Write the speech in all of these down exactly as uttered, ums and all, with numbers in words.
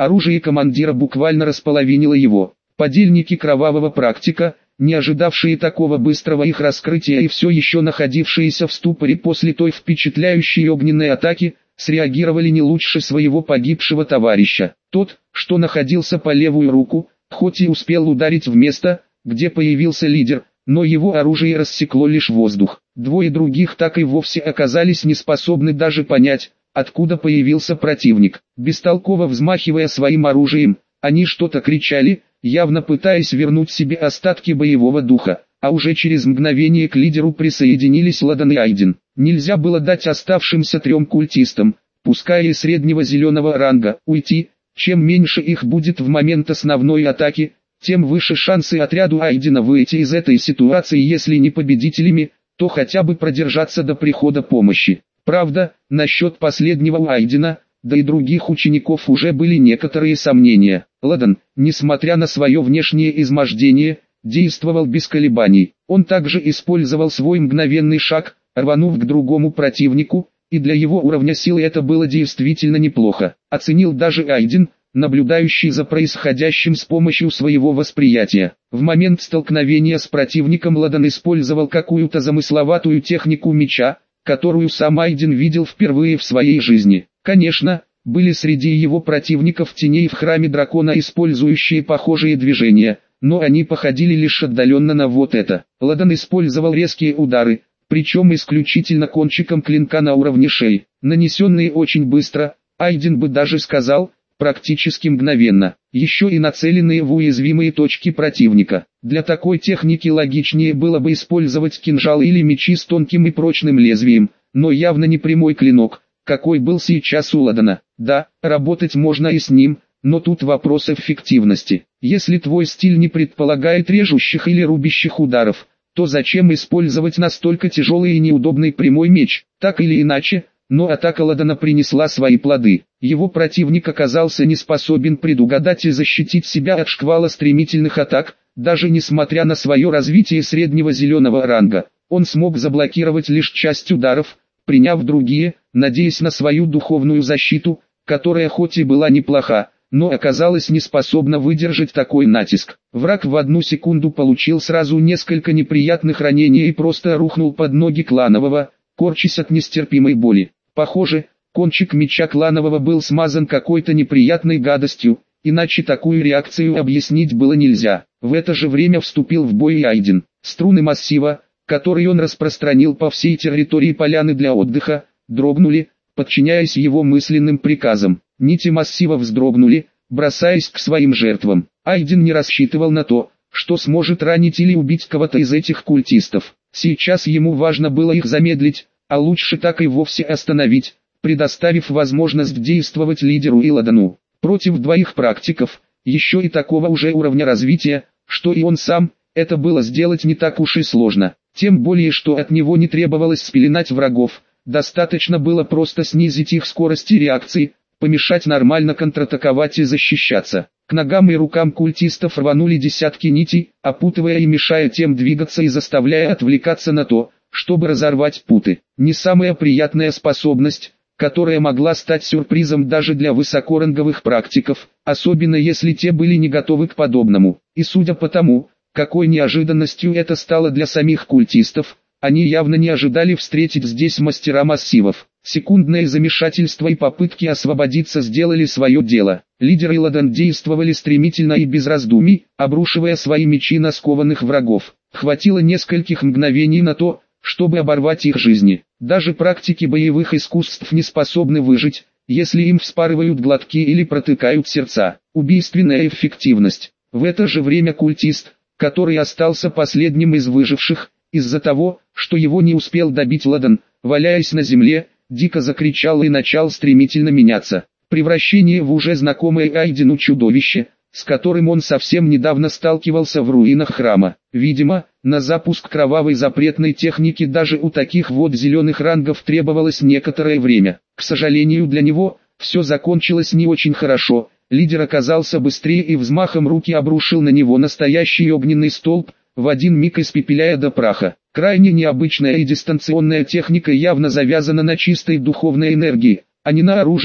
Оружие командира буквально располовинило его. Подельники кровавого практика, не ожидавшие такого быстрого их раскрытия и все еще находившиеся в ступоре после той впечатляющей огненной атаки, среагировали не лучше своего погибшего товарища. Тот, что находился по левую руку, хоть и успел ударить в место, где появился лидер, но его оружие рассекло лишь воздух. Двое других так и вовсе оказались не способны даже понять, откуда появился противник. Бестолково взмахивая своим оружием, они что-то кричали, явно пытаясь вернуть себе остатки боевого духа, а уже через мгновение к лидеру присоединились Ладан и Айден. Нельзя было дать оставшимся трем культистам, пускай и среднего зеленого ранга, уйти. Чем меньше их будет в момент основной атаки, тем выше шансы отряду Айдена выйти из этой ситуации, если не победителями, то хотя бы продержаться до прихода помощи. Правда, насчет последнего у Айдена, да и других учеников уже были некоторые сомнения. Ладан, несмотря на свое внешнее измождение, действовал без колебаний. Он также использовал свой мгновенный шаг, рванув к другому противнику, и для его уровня силы это было действительно неплохо. Оценил даже Айден, наблюдающий за происходящим с помощью своего восприятия. В момент столкновения с противником Ладан использовал какую-то замысловатую технику меча, которую сам Айден видел впервые в своей жизни. Конечно, были среди его противников теней в храме дракона, использующие похожие движения, но они походили лишь отдаленно на вот это. Ладан использовал резкие удары, причем исключительно кончиком клинка на уровне шеи, нанесенные очень быстро, Айден бы даже сказал, практически мгновенно, еще и нацеленные в уязвимые точки противника. Для такой техники логичнее было бы использовать кинжал или мечи с тонким и прочным лезвием, но явно не прямой клинок, какой был сейчас у Ладана. Да, работать можно и с ним, но тут вопрос эффективности. Если твой стиль не предполагает режущих или рубящих ударов, то зачем использовать настолько тяжелый и неудобный прямой меч? Так или иначе, но атака Ладана принесла свои плоды. Его противник оказался не способен предугадать и защитить себя от шквала стремительных атак, даже несмотря на свое развитие среднего зеленого ранга. Он смог заблокировать лишь часть ударов, приняв другие, надеясь на свою духовную защиту, которая хоть и была неплоха, но оказалась не способна выдержать такой натиск. Враг в одну секунду получил сразу несколько неприятных ранений и просто рухнул под ноги Кланового, корчась от нестерпимой боли. Похоже, кончик меча Кланового был смазан какой-то неприятной гадостью, иначе такую реакцию объяснить было нельзя. В это же время вступил в бой и Айден. Струны массива, который он распространил по всей территории поляны для отдыха, дрогнули, подчиняясь его мысленным приказам. Нити массива вздрогнули, бросаясь к своим жертвам. Айден не рассчитывал на то, что сможет ранить или убить кого-то из этих культистов. Сейчас ему важно было их замедлить, а лучше так и вовсе остановить, предоставив возможность действовать лидеру и Ладану. Против двоих практиков, еще и такого уже уровня развития, что и он сам, это было сделать не так уж и сложно. Тем более, что от него не требовалось спеленать врагов, достаточно было просто снизить их скорость и реакции, помешать нормально контратаковать и защищаться. К ногам и рукам культистов рванули десятки нитей, опутывая и мешая тем двигаться и заставляя отвлекаться на то, чтобы разорвать путы. Не самая приятная способность, которая могла стать сюрпризом даже для высокоранговых практиков, особенно если те были не готовы к подобному. И судя по тому, какой неожиданностью это стало для самих культистов, они явно не ожидали встретить здесь мастера массивов. Секундное замешательство и попытки освободиться сделали свое дело. Лидер и Ладан действовали стремительно и без раздумий, обрушивая свои мечи на скованных врагов. Хватило нескольких мгновений на то, чтобы оборвать их жизни. Даже практики боевых искусств не способны выжить, если им вспарывают глотки или протыкают сердца. Убийственная эффективность. В это же время культист, который остался последним из выживших, из-за того, что его не успел добить Ладан, валяясь на земле, дико закричал и начал стремительно меняться. Превращение в уже знакомое Айдену чудовище, с которым он совсем недавно сталкивался в руинах храма. Видимо, на запуск кровавой запретной техники даже у таких вот зеленых рангов требовалось некоторое время. К сожалению для него, все закончилось не очень хорошо. Лидер оказался быстрее и взмахом руки обрушил на него настоящий огненный столб, в один миг испепеляя до праха. Крайне необычная и дистанционная техника явно завязана на чистой духовной энергии, а не на оружии,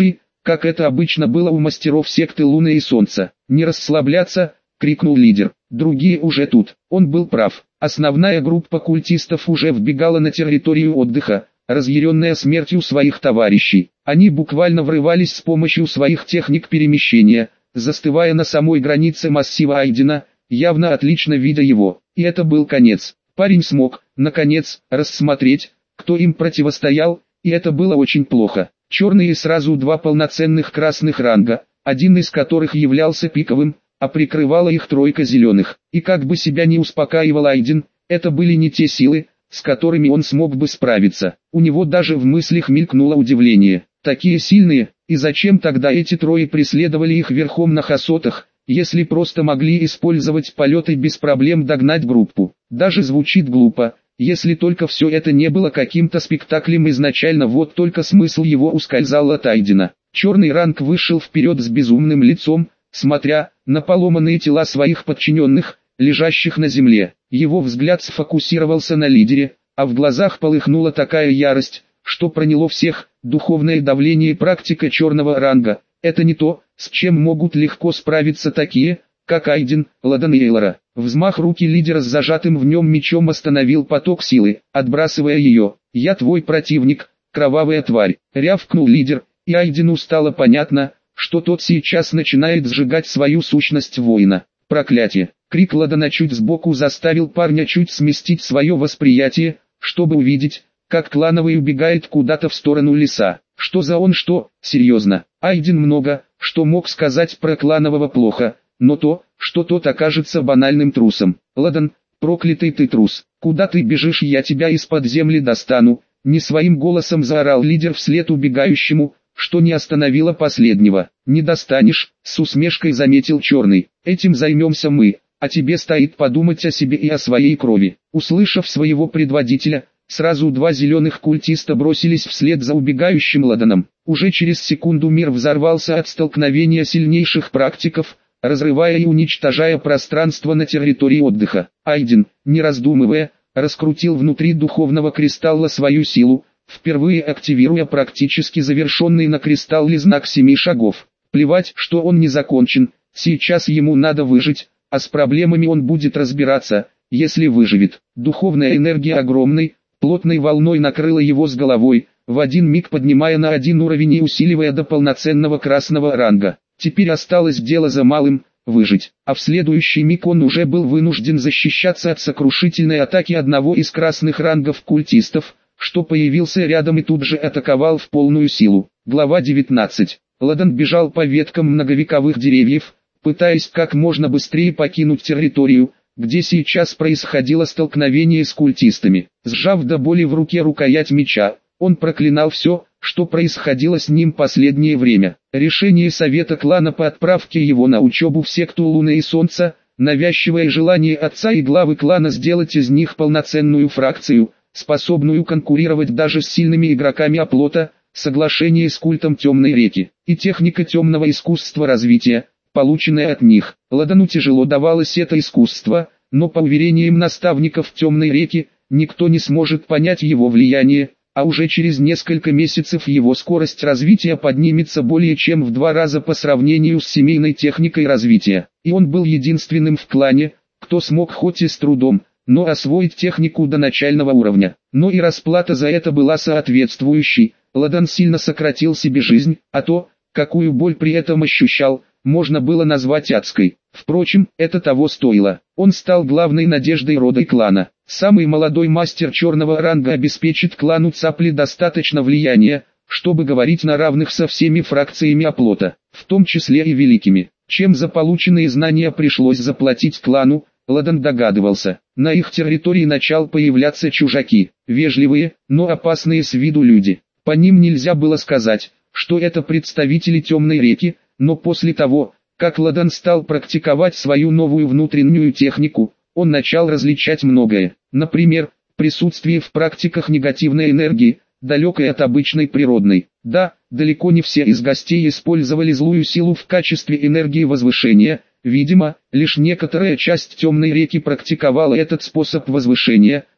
как это обычно было у мастеров секты Луны и Солнца. «Не расслабляться!» — крикнул лидер. «Другие уже тут». Он был прав. Основная группа культистов уже вбегала на территорию отдыха, разъяренная смертью своих товарищей. Они буквально врывались с помощью своих техник перемещения, застывая на самой границе массива Айдена, явно отлично видя его. И это был конец. Парень смог, наконец, рассмотреть, кто им противостоял, и это было очень плохо. Черные сразу два полноценных красных ранга, один из которых являлся пиковым, а прикрывала их тройка зеленых. И как бы себя не успокаивал Айден, это были не те силы, с которыми он смог бы справиться. У него даже в мыслях мелькнуло удивление. Такие сильные, и зачем тогда эти трое преследовали их верхом на хасотах, если просто могли использовать полеты без проблем догнать группу? Даже звучит глупо, если только все это не было каким-то спектаклем изначально, вот только смысл его ускользал от Айдена. Черный ранг вышел вперед с безумным лицом, смотря на поломанные тела своих подчиненных, лежащих на земле. Его взгляд сфокусировался на лидере, а в глазах полыхнула такая ярость, что проняло всех. Духовное давление и практика черного ранга – это не то, с чем могут легко справиться такие, как Айден, Ладан и Эйлора. Взмах руки лидера с зажатым в нем мечом остановил поток силы, отбрасывая ее. «Я твой противник, кровавая тварь», – рявкнул лидер, и Айдену стало понятно, что тот сейчас начинает сжигать свою сущность воина. Проклятие! Крик Ладана чуть сбоку заставил парня чуть сместить свое восприятие, чтобы увидеть, как клановый убегает куда-то в сторону леса. Что за он что, серьезно? Айден много, что мог сказать про кланового плохо, но то, что тот окажется банальным трусом. «Ладан, проклятый ты трус, куда ты бежишь, я тебя из-под земли достану», не своим голосом заорал лидер вслед убегающему, что не остановило последнего. «Не достанешь», с усмешкой заметил Черный, «этим займемся мы, а тебе стоит подумать о себе и о своей крови». Услышав своего предводителя, сразу два зеленых культиста бросились вслед за убегающим Ладаном. Уже через секунду мир взорвался от столкновения сильнейших практиков, разрывая и уничтожая пространство на территории отдыха. Айден, не раздумывая, раскрутил внутри духовного кристалла свою силу, впервые активируя практически завершенный на кристалле знак семи шагов. Плевать, что он не закончен, сейчас ему надо выжить, а с проблемами он будет разбираться, если выживет. Духовная энергия огромной, плотной волной накрыла его с головой, в один миг поднимая на один уровень и усиливая до полноценного красного ранга. Теперь осталось дело за малым – выжить, а в следующий миг он уже был вынужден защищаться от сокрушительной атаки одного из красных рангов культистов, что появился рядом и тут же атаковал в полную силу. Глава девятнадцать. Ладан бежал по веткам многовековых деревьев, пытаясь как можно быстрее покинуть территорию, где сейчас происходило столкновение с культистами. Сжав до боли в руке рукоять меча, он проклинал все, что происходило с ним последнее время. Решение совета клана по отправке его на учебу в секту Луны и Солнца, навязчивое желание отца и главы клана сделать из них полноценную фракцию, способную конкурировать даже с сильными игроками оплота, соглашение с культом Темной реки, и техника темного искусства развития, полученная от них. Ладану тяжело давалось это искусство, но по уверениям наставников Темной реки, никто не сможет понять его влияние, а уже через несколько месяцев его скорость развития поднимется более чем в два раза по сравнению с семейной техникой развития. И он был единственным в клане, кто смог хоть и с трудом, но освоить технику до начального уровня. Но и расплата за это была соответствующей. Ладан сильно сократил себе жизнь, а то, какую боль при этом ощущал, можно было назвать адской. Впрочем, это того стоило. Он стал главной надеждой рода и клана. Самый молодой мастер черного ранга обеспечит клану Цапли достаточно влияния, чтобы говорить на равных со всеми фракциями оплота, в том числе и великими. Чем за полученные знания пришлось заплатить клану, Ладан догадывался. На их территории начал появляться чужаки, вежливые, но опасные с виду люди. По ним нельзя было сказать, что это представители Темной реки, но после того, как Ладан стал практиковать свою новую внутреннюю технику, он начал различать многое. Например, присутствие в практиках негативной энергии, далекой от обычной природной. Да, далеко не все из гостей использовали злую силу в качестве энергии возвышения. Видимо, лишь некоторая часть Темной реки практиковала этот способ возвышения,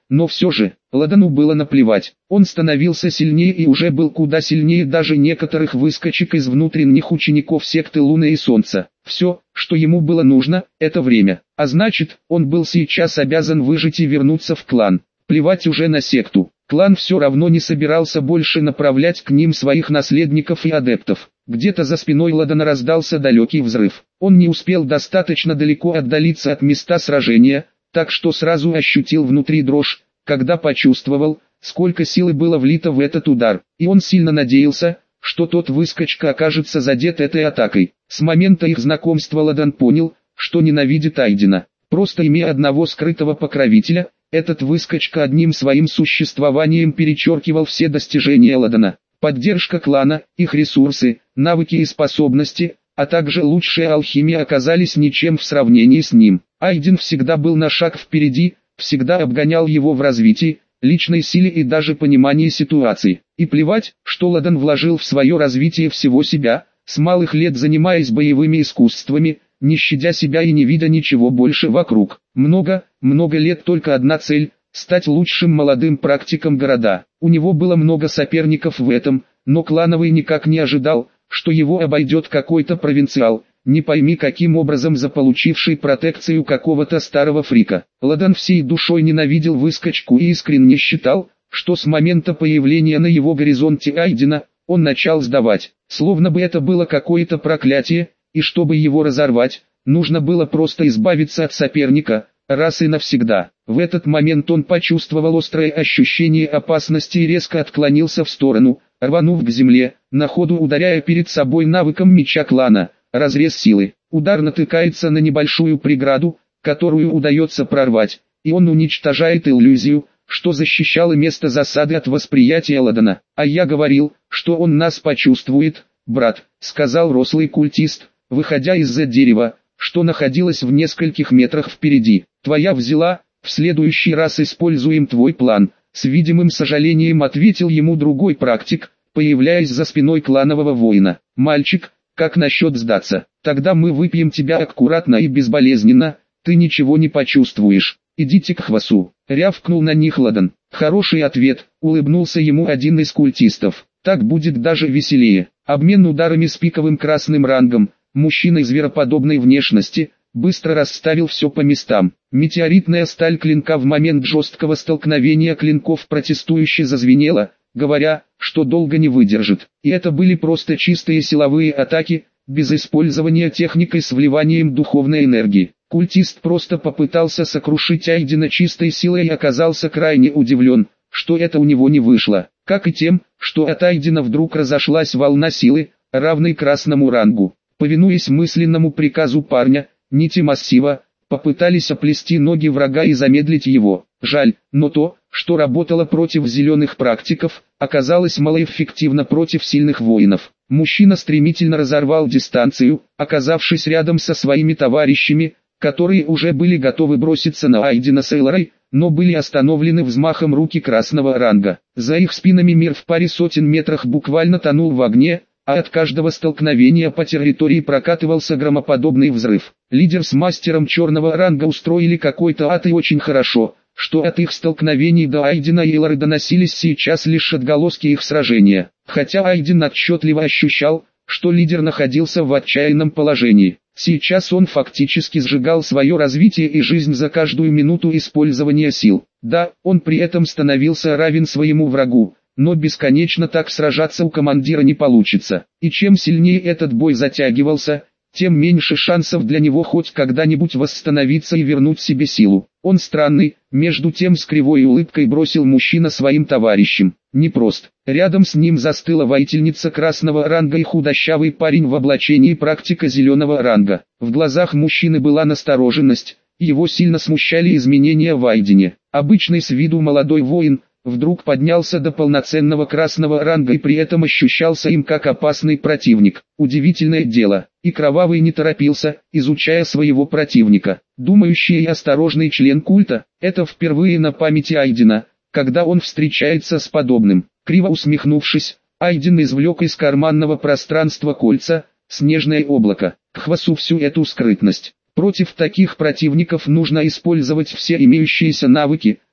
но все же, Ладану было наплевать. Он становился сильнее и уже был куда сильнее даже некоторых выскочек из внутренних учеников секты Луны и Солнца. Все, что ему было нужно, это время. А значит, он был сейчас обязан выжить и вернуться в клан. Плевать уже на секту. Клан все равно не собирался больше направлять к ним своих наследников и адептов. Где-то за спиной Ладана раздался далекий взрыв. Он не успел достаточно далеко отдалиться от места сражения, так что сразу ощутил внутри дрожь, когда почувствовал, сколько силы было влито в этот удар, и он сильно надеялся, что тот выскочка окажется задет этой атакой. С момента их знакомства Ладан понял, что ненавидит Айдена. Просто имея одного скрытого покровителя, этот выскочка одним своим существованием перечеркивал все достижения Ладана. Поддержка клана, их ресурсы, навыки и способности, а также лучшая алхимия оказались ничем в сравнении с ним. Айден всегда был на шаг впереди, всегда обгонял его в развитии, личной силе и даже понимании ситуации. И плевать, что Ладан вложил в свое развитие всего себя, с малых лет занимаясь боевыми искусствами, не щадя себя и не видя ничего больше вокруг. Много, много лет только одна цель – стать лучшим молодым практиком города. У него было много соперников в этом, но клановый никак не ожидал, что его обойдет какой-то провинциал, не пойми каким образом заполучивший протекцию какого-то старого фрика. Ладан всей душой ненавидел выскочку и искренне считал, что с момента появления на его горизонте Айдена, он начал сдавать, словно бы это было какое-то проклятие, и чтобы его разорвать, нужно было просто избавиться от соперника, раз и навсегда. В этот момент он почувствовал острое ощущение опасности и резко отклонился в сторону, рванув к земле, на ходу ударяя перед собой навыком меча клана. Разрез силы. Удар натыкается на небольшую преграду, которую удается прорвать, и он уничтожает иллюзию, что защищало место засады от восприятия Ладана. «А я говорил, что он нас почувствует, брат», — сказал рослый культист, выходя из-за дерева, что находилось в нескольких метрах впереди. «Твоя взяла, в следующий раз используем твой план», — с видимым сожалением ответил ему другой практик, появляясь за спиной кланового воина. «Мальчик, как насчет сдаться? Тогда мы выпьем тебя аккуратно и безболезненно, ты ничего не почувствуешь. Идите к Хвасу», — рявкнул на них Ладан. «Хороший ответ», — улыбнулся ему один из культистов. «Так будет даже веселее». Обмен ударами с пиковым красным рангом, мужчина звероподобной внешности, быстро расставил все по местам. Метеоритная сталь клинка в момент жесткого столкновения клинков протестующе зазвенела, говоря, что долго не выдержит. И это были просто чистые силовые атаки, без использования техникой с вливанием духовной энергии. Культист просто попытался сокрушить Айдена чистой силой и оказался крайне удивлен, что это у него не вышло. Как и тем, что от Айдена вдруг разошлась волна силы, равной красному рангу. Повинуясь мысленному приказу парня, нити массива попытались оплести ноги врага и замедлить его. Жаль, но то, что работало против зеленых практиков, оказалось малоэффективно против сильных воинов. Мужчина стремительно разорвал дистанцию, оказавшись рядом со своими товарищами, которые уже были готовы броситься на Айдена с Эйлорой, но были остановлены взмахом руки красного ранга. За их спинами мир в паре сотен метрах буквально тонул в огне, а от каждого столкновения по территории прокатывался громоподобный взрыв. Лидер с мастером черного ранга устроили какой-то ад, и очень хорошо, что от их столкновений до Айдена и Эйлоры доносились сейчас лишь отголоски их сражения. Хотя Айден отчетливо ощущал, что лидер находился в отчаянном положении. Сейчас он фактически сжигал свое развитие и жизнь за каждую минуту использования сил. Да, он при этом становился равен своему врагу, но бесконечно так сражаться у командира не получится. И чем сильнее этот бой затягивался, тем меньше шансов для него хоть когда-нибудь восстановиться и вернуть себе силу. Он странный, между тем с кривой улыбкой бросил мужчина своим товарищам. Непрост. Рядом с ним застыла воительница красного ранга и худощавый парень в облачении практика зеленого ранга. В глазах мужчины была настороженность, его сильно смущали изменения в Айдене. Обычный с виду молодой воин, вдруг поднялся до полноценного красного ранга и при этом ощущался им как опасный противник. Удивительное дело, и Кровавый не торопился, изучая своего противника. Думающий и осторожный член культа, это впервые на памяти Айдена, когда он встречается с подобным. Криво усмехнувшись, Айден извлек из карманного пространства кольца, снежное облако. К Хвасу всю эту скрытность. Против таких противников нужно использовать все имеющиеся навыки,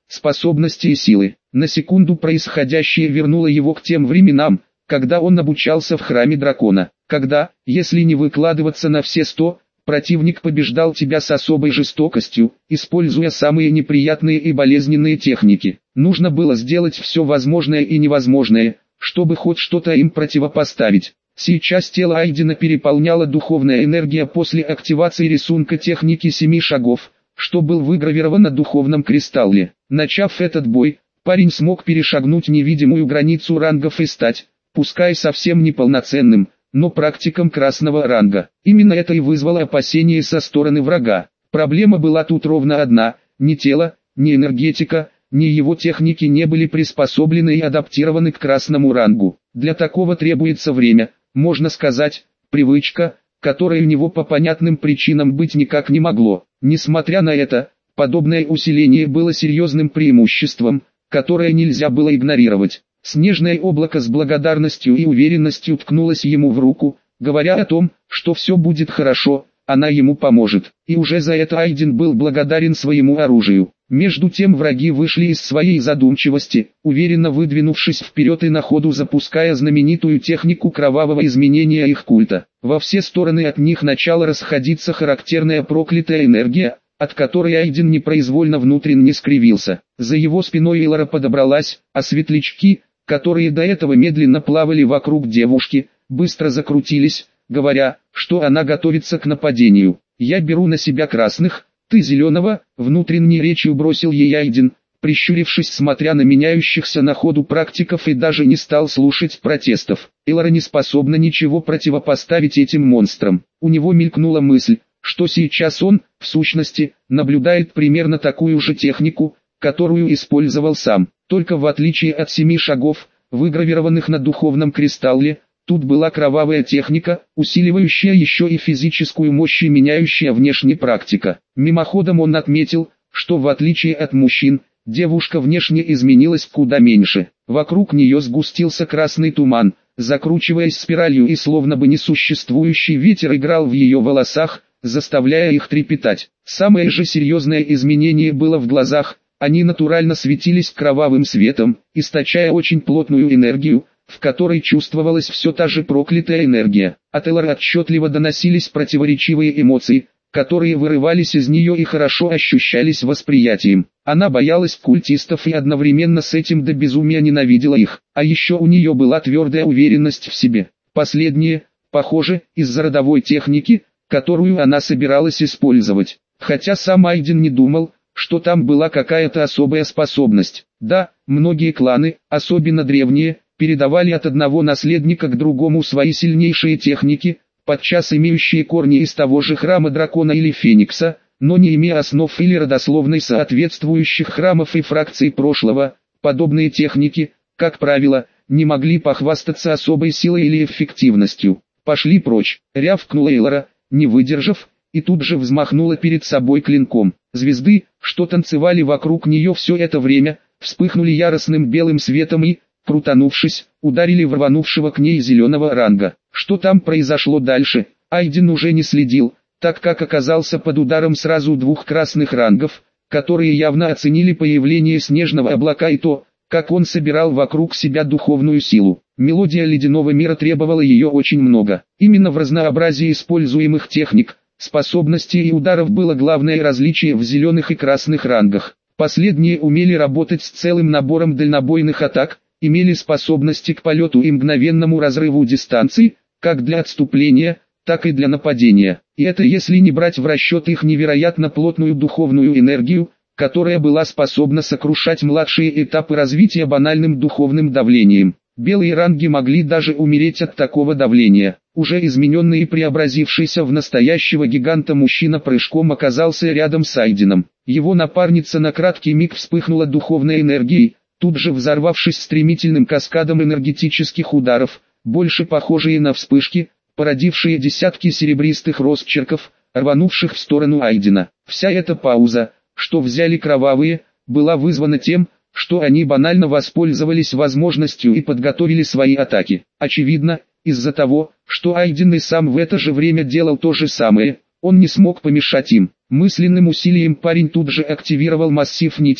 способности и силы. На секунду происходящее вернуло его к тем временам, когда он обучался в храме дракона. Когда, если не выкладываться на все сто, противник побеждал тебя с особой жестокостью, используя самые неприятные и болезненные техники. Нужно было сделать все возможное и невозможное, чтобы хоть что-то им противопоставить. Сейчас тело Айдена переполняла духовная энергия после активации рисунка техники семи шагов, что был выгравирован на духовном кристалле. Начав этот бой, парень смог перешагнуть невидимую границу рангов и стать, пускай совсем неполноценным, но практиком красного ранга. Именно это и вызвало опасения со стороны врага. Проблема была тут ровно одна: ни тело, ни энергетика, ни его техники не были приспособлены и адаптированы к красному рангу. Для такого требуется время, можно сказать, привычка, которой у него по понятным причинам быть никак не могло. Несмотря на это, подобное усиление было серьезным преимуществом, которое нельзя было игнорировать. Снежное облако с благодарностью и уверенностью ткнулось ему в руку, говоря о том, что все будет хорошо, она ему поможет. И уже за это Айден был благодарен своему оружию. Между тем враги вышли из своей задумчивости, уверенно выдвинувшись вперед и на ходу запуская знаменитую технику кровавого изменения их культа. Во все стороны от них начала расходиться характерная проклятая энергия, от которой Айден непроизвольно внутренне скривился. За его спиной Элора подобралась, а светлячки, которые до этого медленно плавали вокруг девушки, быстро закрутились, говоря, что она готовится к нападению. «Я беру на себя красных, ты зеленого», — внутренней речью бросил ей Айден, прищурившись, смотря на меняющихся на ходу практиков, и даже не стал слушать протестов. Элора не способна ничего противопоставить этим монстрам. У него мелькнула мысль, что сейчас он, в сущности, наблюдает примерно такую же технику, которую использовал сам. Только в отличие от семи шагов, выгравированных на духовном кристалле, тут была кровавая техника, усиливающая еще и физическую мощь и меняющая внешне практика. Мимоходом он отметил, что в отличие от мужчин, девушка внешне изменилась куда меньше. Вокруг нее сгустился красный туман, закручиваясь спиралью, и словно бы несуществующий ветер играл в ее волосах, заставляя их трепетать. Самое же серьезное изменение было в глазах. Они натурально светились кровавым светом, источая очень плотную энергию, в которой чувствовалась все та же проклятая энергия. От Элора отчетливо доносились противоречивые эмоции, которые вырывались из нее и хорошо ощущались восприятием. Она боялась культистов и одновременно с этим до безумия ненавидела их. А еще у нее была твердая уверенность в себе. Последнее, похоже, из-за родовой техники, которую она собиралась использовать. Хотя сам Айден не думал, что там была какая-то особая способность. Да, многие кланы, особенно древние, передавали от одного наследника к другому свои сильнейшие техники, подчас имеющие корни из того же храма дракона или феникса, но не имея основ или родословной соответствующих храмов и фракций прошлого. Подобные техники, как правило, не могли похвастаться особой силой или эффективностью. «Пошли прочь», — рявкнула Элора, не выдержав, и тут же взмахнула перед собой клинком. Звезды, что танцевали вокруг нее все это время, вспыхнули яростным белым светом и, крутанувшись, ударили в рванувшего к ней зеленого ранга. Что там произошло дальше, Айден уже не следил, так как оказался под ударом сразу двух красных рангов, которые явно оценили появление снежного облака и то, как он собирал вокруг себя духовную силу. Мелодия ледяного мира требовала ее очень много. Именно в разнообразии используемых техник, способностей и ударов было главное различие в зеленых и красных рангах. Последние умели работать с целым набором дальнобойных атак, имели способности к полету и мгновенному разрыву дистанций, как для отступления, так и для нападения. И это если не брать в расчет их невероятно плотную духовную энергию, которая была способна сокрушать младшие этапы развития банальным духовным давлением. Белые ранги могли даже умереть от такого давления. Уже измененный и преобразившийся в настоящего гиганта мужчина прыжком оказался рядом с Айденом. Его напарница на краткий миг вспыхнула духовной энергией, тут же взорвавшись стремительным каскадом энергетических ударов, больше похожие на вспышки, породившие десятки серебристых росчерков, рванувших в сторону Айдена. Вся эта пауза, что взяли кровавые, была вызвана тем, что они банально воспользовались возможностью и подготовили свои атаки. Очевидно, из-за того, что Айден и сам в это же время делал то же самое, он не смог помешать им. Мысленным усилием парень тут же активировал массив нитей,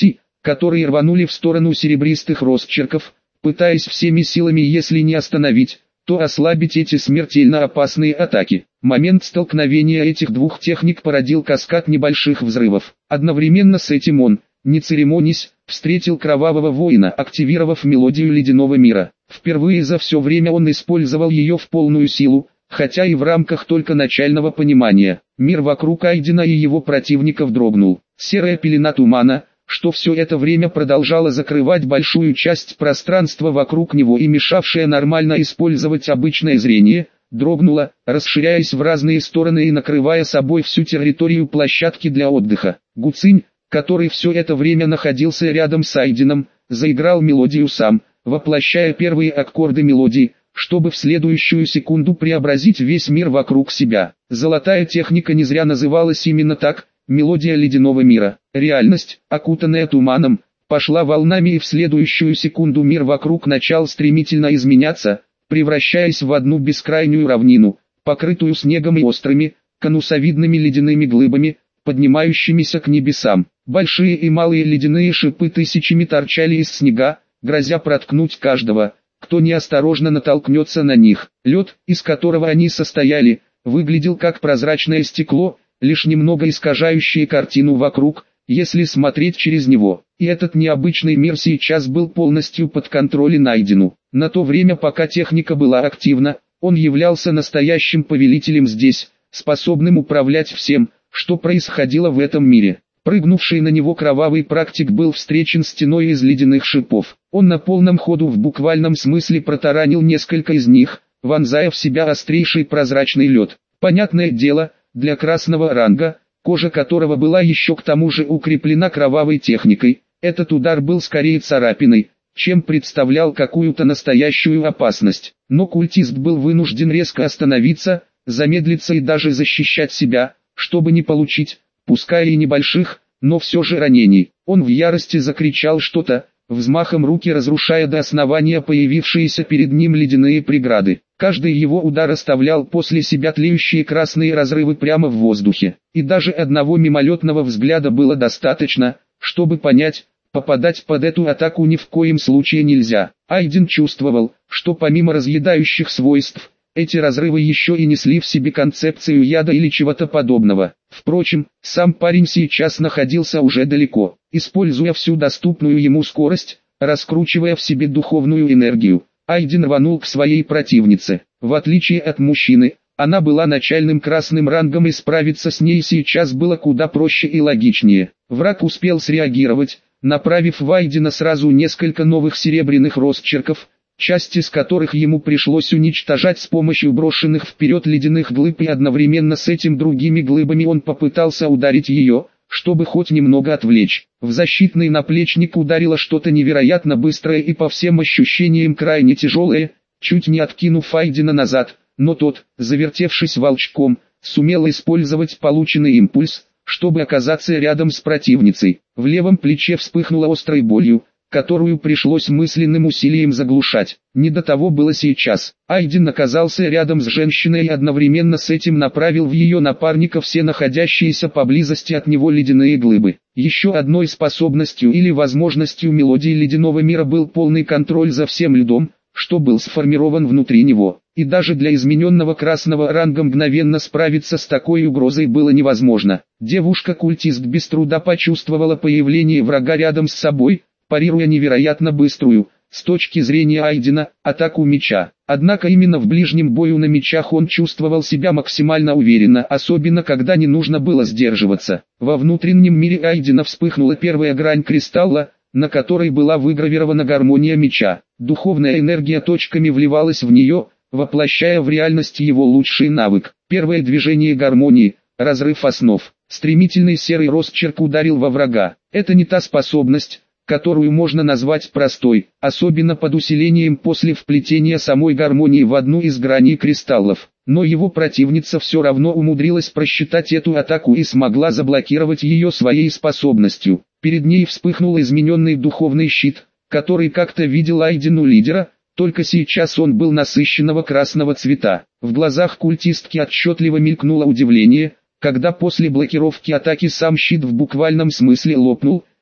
которые рванули в сторону серебристых росчерков, пытаясь всеми силами, если не остановить, то ослабить эти смертельно опасные атаки. Момент столкновения этих двух техник породил каскад небольших взрывов. Одновременно с этим он, не церемонясь, встретил кровавого воина, активировав мелодию ледяного мира. Впервые за все время он использовал ее в полную силу, хотя и в рамках только начального понимания. Мир вокруг Айдена и его противников дрогнул. Серая пелена тумана, что все это время продолжала закрывать большую часть пространства вокруг него и мешавшая нормально использовать обычное зрение, дрогнула, расширяясь в разные стороны и накрывая собой всю территорию площадки для отдыха. Гуцинь, который все это время находился рядом с Айденом, заиграл мелодию сам, воплощая первые аккорды мелодии, чтобы в следующую секунду преобразить весь мир вокруг себя. Золотая техника не зря называлась именно так, мелодия ледяного мира. Реальность, окутанная туманом, пошла волнами, и в следующую секунду мир вокруг начал стремительно изменяться, превращаясь в одну бескрайнюю равнину, покрытую снегом и острыми, конусовидными ледяными глыбами, поднимающимися к небесам. Большие и малые ледяные шипы тысячами торчали из снега, грозя проткнуть каждого, кто неосторожно натолкнется на них. Лед, из которого они состояли, выглядел как прозрачное стекло, лишь немного искажающее картину вокруг, если смотреть через него. И этот необычный мир сейчас был полностью под контролем Айдену. На то время, пока техника была активна, он являлся настоящим повелителем здесь, способным управлять всем, что происходило в этом мире. Прыгнувший на него кровавый практик был встречен стеной из ледяных шипов. Он на полном ходу в буквальном смысле протаранил несколько из них, вонзая в себя острейший прозрачный лед. Понятное дело, для красного ранга, кожа которого была еще к тому же укреплена кровавой техникой, этот удар был скорее царапиной, чем представлял какую-то настоящую опасность. Но культист был вынужден резко остановиться, замедлиться и даже защищать себя, чтобы не получить, пускай и небольших, но все же ранений. Он в ярости закричал что-то, взмахом руки разрушая до основания появившиеся перед ним ледяные преграды. Каждый его удар оставлял после себя тлеющие красные разрывы прямо в воздухе. И даже одного мимолетного взгляда было достаточно, чтобы понять, попадать под эту атаку ни в коем случае нельзя. Айден чувствовал, что помимо разъедающих свойств, эти разрывы еще и несли в себе концепцию яда или чего-то подобного. Впрочем, сам парень сейчас находился уже далеко, используя всю доступную ему скорость, раскручивая в себе духовную энергию. Айден рванул к своей противнице. В отличие от мужчины, она была начальным красным рангом, и справиться с ней сейчас было куда проще и логичнее. Враг успел среагировать, направив в Айдена сразу несколько новых серебряных росчерков, часть из которых ему пришлось уничтожать с помощью брошенных вперед ледяных глыб, и одновременно с этим другими глыбами он попытался ударить ее, чтобы хоть немного отвлечь. В защитный наплечник ударило что-то невероятно быстрое и по всем ощущениям крайне тяжелое, чуть не откинув Айдена назад, но тот, завертевшись волчком, сумел использовать полученный импульс, чтобы оказаться рядом с противницей. В левом плече вспыхнуло острой болью, которую пришлось мысленным усилием заглушать. Не до того было сейчас. Айден оказался рядом с женщиной и одновременно с этим направил в ее напарника все находящиеся поблизости от него ледяные глыбы. Еще одной способностью или возможностью мелодии ледяного мира был полный контроль за всем льдом, что был сформирован внутри него. И даже для измененного красного ранга мгновенно справиться с такой угрозой было невозможно. Девушка-культист без труда почувствовала появление врага рядом с собой, парируя невероятно быструю, с точки зрения Айдена, атаку меча. Однако именно в ближнем бою на мечах он чувствовал себя максимально уверенно, особенно когда не нужно было сдерживаться. Во внутреннем мире Айдена вспыхнула первая грань кристалла, на которой была выгравирована гармония меча. Духовная энергия точками вливалась в нее, воплощая в реальность его лучший навык. Первое движение гармонии, разрыв основ. Стремительный серый росчерк ударил во врага. Это не та способность, которую можно назвать простой, особенно под усилением после вплетения самой гармонии в одну из граней кристаллов. Но его противница все равно умудрилась просчитать эту атаку и смогла заблокировать ее своей способностью. Перед ней вспыхнул измененный духовный щит, который как-то видел Айден у лидера, только сейчас он был насыщенного красного цвета. В глазах культистки отчетливо мелькнуло удивление, когда после блокировки атаки сам щит в буквальном смысле лопнул,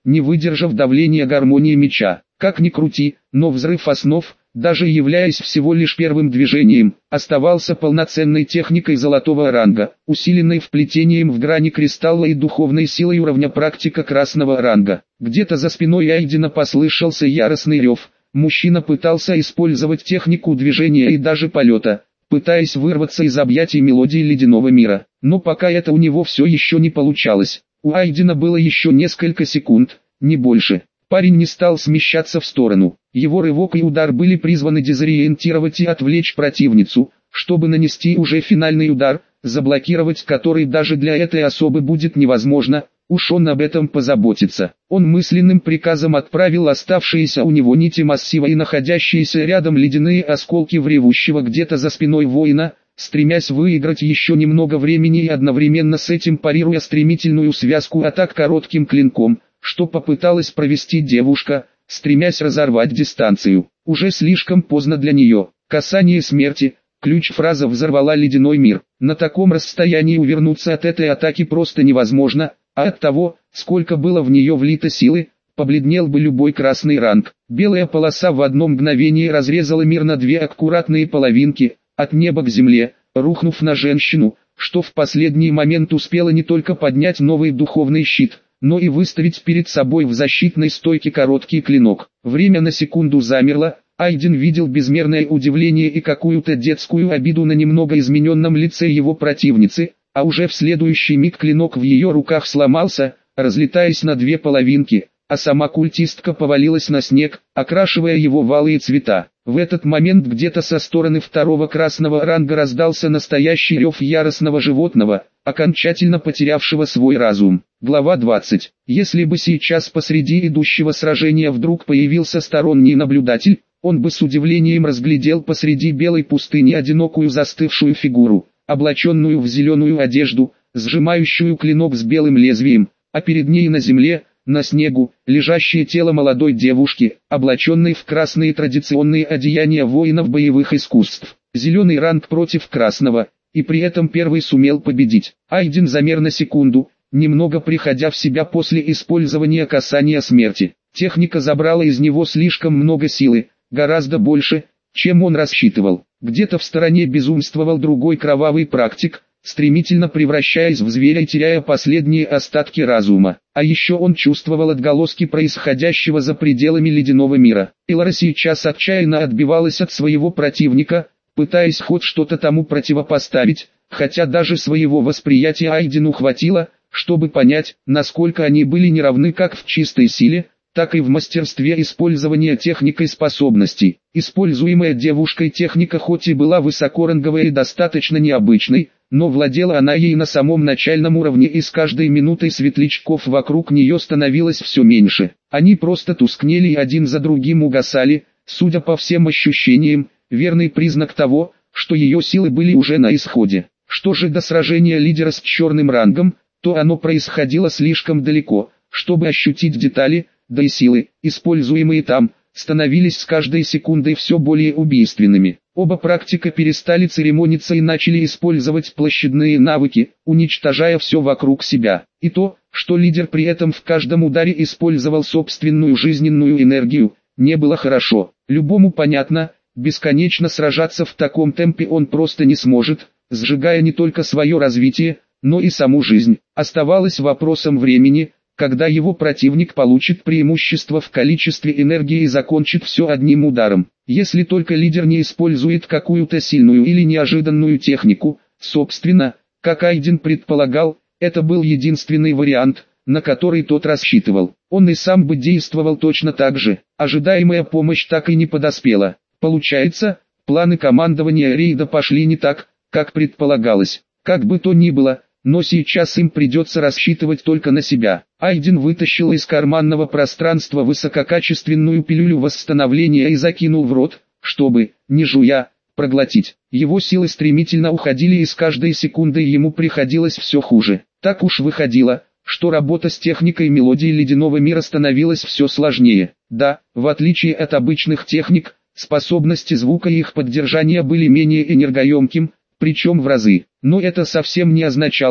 не выдержав давления гармонии меча. Как ни крути, но взрыв основ, даже являясь всего лишь первым движением, оставался полноценной техникой золотого ранга, усиленной вплетением в грани кристалла и духовной силой уровня практика красного ранга. Где-то за спиной Айдена послышался яростный рев. Мужчина пытался использовать технику движения и даже полета, пытаясь вырваться из объятий мелодии ледяного мира. Но пока это у него все еще не получалось. У Айдена было еще несколько секунд, не больше. Парень не стал смещаться в сторону. Его рывок и удар были призваны дезориентировать и отвлечь противницу, чтобы нанести уже финальный удар, заблокировать который даже для этой особы будет невозможно. Уж он об этом позаботится. Он мысленным приказом отправил оставшиеся у него нити массива и находящиеся рядом ледяные осколки в ревущего где-то за спиной воина, стремясь выиграть еще немного времени и одновременно с этим парируя стремительную связку атак коротким клинком, что попыталась провести девушка, стремясь разорвать дистанцию. Уже слишком поздно для нее. Касание смерти, ключ-фраза взорвала ледяной мир. На таком расстоянии увернуться от этой атаки просто невозможно, а от того, сколько было в нее влито силы, побледнел бы любой красный ранг. Белая полоса в одно мгновение разрезала мир на две аккуратные половинки, от неба к земле, рухнув на женщину, что в последний момент успела не только поднять новый духовный щит, но и выставить перед собой в защитной стойке короткий клинок. Время на секунду замерло. Айден видел безмерное удивление и какую-то детскую обиду на немного измененном лице его противницы, а уже в следующий миг клинок в ее руках сломался, разлетаясь на две половинки, а сама культистка повалилась на снег, окрашивая его в алые цвета. В этот момент где-то со стороны второго красного ранга раздался настоящий рев яростного животного, окончательно потерявшего свой разум. Глава двадцать. Если бы сейчас посреди идущего сражения вдруг появился сторонний наблюдатель, он бы с удивлением разглядел посреди белой пустыни одинокую застывшую фигуру, облаченную в зеленую одежду, сжимающую клинок с белым лезвием, а перед ней на земле, на снегу, лежащее тело молодой девушки, облаченной в красные традиционные одеяния воинов боевых искусств. Зеленый ранг против красного, и при этом первый сумел победить. Айден замер на секунду, немного приходя в себя после использования касания смерти. Техника забрала из него слишком много силы, гораздо больше, чем он рассчитывал. Где-то в стороне безумствовал другой кровавый практик, стремительно превращаясь в зверя и теряя последние остатки разума. А еще он чувствовал отголоски происходящего за пределами ледяного мира. Илара сейчас отчаянно отбивалась от своего противника, пытаясь хоть что-то тому противопоставить, хотя даже своего восприятия Айдену хватило, чтобы понять, насколько они были неравны как в чистой силе, так и в мастерстве использования техникой способностей. Используемая девушкой техника хоть и была высокоранговой и достаточно необычной, но владела она ей на самом начальном уровне, и с каждой минутой светлячков вокруг нее становилось все меньше. Они просто тускнели и один за другим угасали, судя по всем ощущениям, верный признак того, что ее силы были уже на исходе. Что же до сражения лидера с черным рангом, то оно происходило слишком далеко, чтобы ощутить детали, да и силы, используемые там, становились с каждой секундой все более убийственными. Оба практика перестали церемониться и начали использовать площадные навыки, уничтожая все вокруг себя. И то, что лидер при этом в каждом ударе использовал собственную жизненную энергию, не было хорошо. Любому понятно, бесконечно сражаться в таком темпе он просто не сможет, сжигая не только свое развитие, но и саму жизнь. Оставалось вопросом времени, когда его противник получит преимущество в количестве энергии и закончит все одним ударом. Если только лидер не использует какую-то сильную или неожиданную технику, собственно, как Айден предполагал, это был единственный вариант, на который тот рассчитывал. Он и сам бы действовал точно так же. Ожидаемая помощь так и не подоспела. Получается, планы командования рейда пошли не так, как предполагалось. Как бы то ни было, но сейчас им придется рассчитывать только на себя. Айден вытащил из карманного пространства высококачественную пилюлю восстановления и закинул в рот, чтобы, не жуя, проглотить. Его силы стремительно уходили, и с каждой секундой ему приходилось все хуже. Так уж выходило, что работа с техникой мелодии ледяного мира становилась все сложнее. Да, в отличие от обычных техник, способности звука и их поддержания были менее энергоемким, причем в разы. Но это совсем не означало,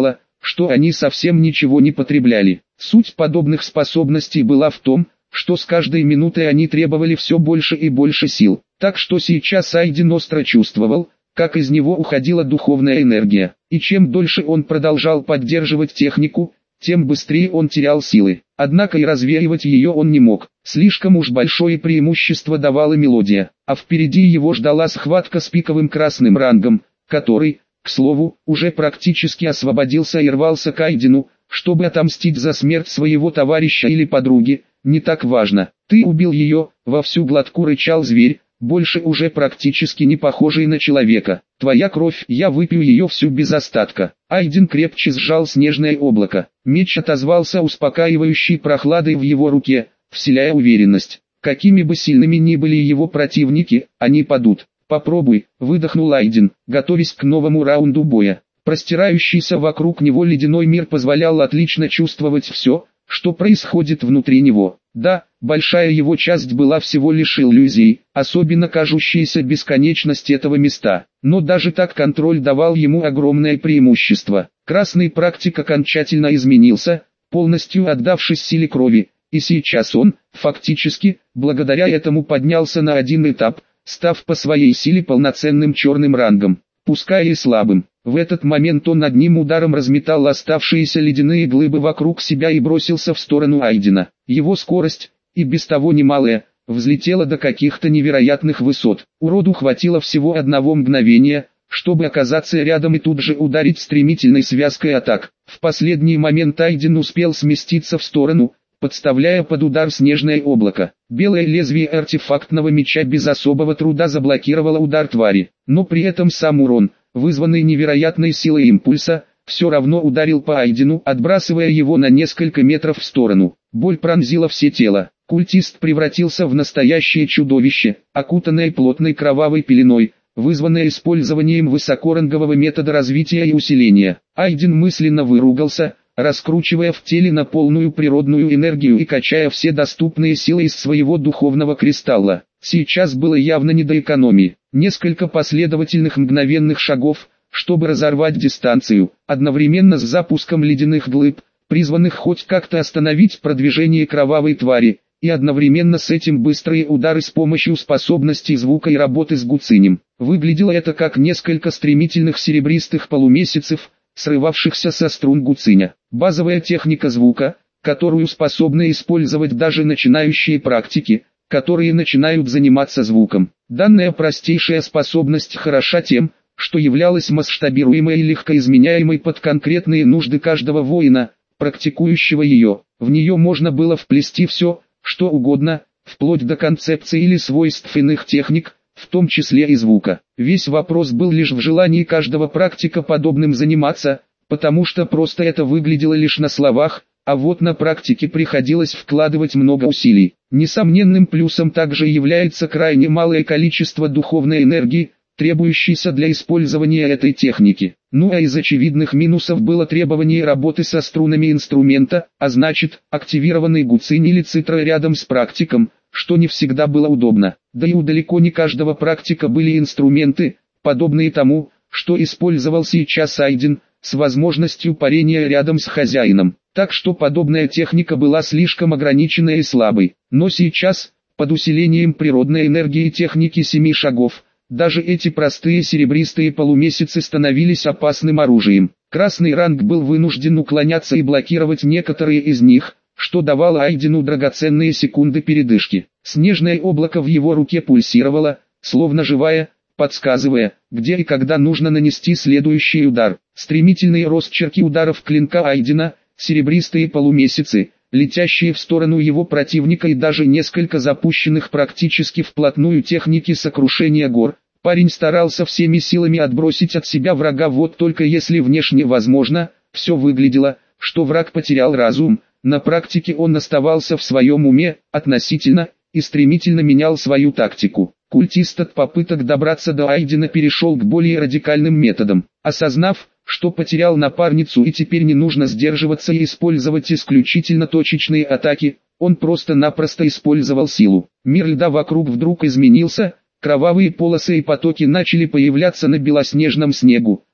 что они совсем ничего не потребляли. Суть подобных способностей была в том, что с каждой минутой они требовали все больше и больше сил. Так что сейчас Айден остро чувствовал, как из него уходила духовная энергия. И чем дольше он продолжал поддерживать технику, тем быстрее он терял силы. Однако и развеивать ее он не мог. Слишком уж большое преимущество давала мелодия. А впереди его ждала схватка с пиковым красным рангом, который, к слову, уже практически освободился и рвался к Айдену, чтобы отомстить за смерть своего товарища или подруги. Не так важно. Ты убил ее, во всю глотку рычал зверь, больше уже практически не похожий на человека. Твоя кровь, я выпью ее всю без остатка. Айден крепче сжал снежное облако. Меч отозвался успокаивающей прохладой в его руке, вселяя уверенность. Какими бы сильными ни были его противники, они падут. Попробуй, выдохнул Айден, готовясь к новому раунду боя. Простирающийся вокруг него ледяной мир позволял отлично чувствовать все, что происходит внутри него. Да, большая его часть была всего лишь иллюзией, особенно кажущейся бесконечность этого места. Но даже так контроль давал ему огромное преимущество. Красный практик окончательно изменился, полностью отдавшись силе крови, и сейчас он, фактически, благодаря этому поднялся на один этап, став по своей силе полноценным черным рангом, пускай и слабым. В этот момент он одним ударом разметал оставшиеся ледяные глыбы вокруг себя и бросился в сторону Айдена. Его скорость, и без того немалая, взлетела до каких-то невероятных высот. Уроду хватило всего одного мгновения, чтобы оказаться рядом и тут же ударить стремительной связкой атак. В последний момент Айден успел сместиться в сторону, подставляя под удар снежное облако. Белое лезвие артефактного меча без особого труда заблокировало удар твари, но при этом сам урон, вызванный невероятной силой импульса, все равно ударил по Айдену, отбрасывая его на несколько метров в сторону. Боль пронзила все тело. Культист превратился в настоящее чудовище, окутанное плотной кровавой пеленой, вызванное использованием высокорангового метода развития и усиления. Айден мысленно выругался, раскручивая в теле на полную природную энергию и качая все доступные силы из своего духовного кристалла. Сейчас было явно не до экономии. Несколько последовательных мгновенных шагов, чтобы разорвать дистанцию, одновременно с запуском ледяных глыб, призванных хоть как-то остановить продвижение кровавой твари, и одновременно с этим быстрые удары с помощью способностей звука и работы с гуцинем. Выглядело это как несколько стремительных серебристых полумесяцев, срывавшихся со струн гуциня. Базовая техника звука, которую способны использовать даже начинающие практики, которые начинают заниматься звуком. Данная простейшая способность хороша тем, что являлась масштабируемой и легко изменяемой под конкретные нужды каждого воина, практикующего ее. В нее можно было вплести все, что угодно, вплоть до концепции или свойств иных техник, в том числе и звука. Весь вопрос был лишь в желании каждого практика подобным заниматься, потому что просто это выглядело лишь на словах, а вот на практике приходилось вкладывать много усилий. Несомненным плюсом также является крайне малое количество духовной энергии, требующейся для использования этой техники. Ну а из очевидных минусов было требование работы со струнами инструмента, а значит, активированный гуцинь или цитра рядом с практиком, что не всегда было удобно. Да и у далеко не каждого практика были инструменты, подобные тому, что использовал сейчас Айден, с возможностью парения рядом с хозяином. Так что подобная техника была слишком ограниченной и слабой. Но сейчас, под усилением природной энергии техники семи шагов, даже эти простые серебристые полумесяцы становились опасным оружием. Красный ранг был вынужден уклоняться и блокировать некоторые из них, что давало Айдену драгоценные секунды передышки. Снежное облако в его руке пульсировало, словно живая, подсказывая, где и когда нужно нанести следующий удар. Стремительные росчерки ударов клинка Айдена, серебристые полумесяцы, летящие в сторону его противника и даже несколько запущенных практически вплотную техники сокрушения гор. Парень старался всеми силами отбросить от себя врага, вот только если внешне возможно, все выглядело, что враг потерял разум, на практике он оставался в своем уме, относительно, и стремительно менял свою тактику. Культист от попыток добраться до Айдена перешел к более радикальным методам. Осознав, что потерял напарницу и теперь не нужно сдерживаться и использовать исключительно точечные атаки, он просто-напросто использовал силу. Мир льда вокруг вдруг изменился, кровавые полосы и потоки начали появляться на белоснежном снегу,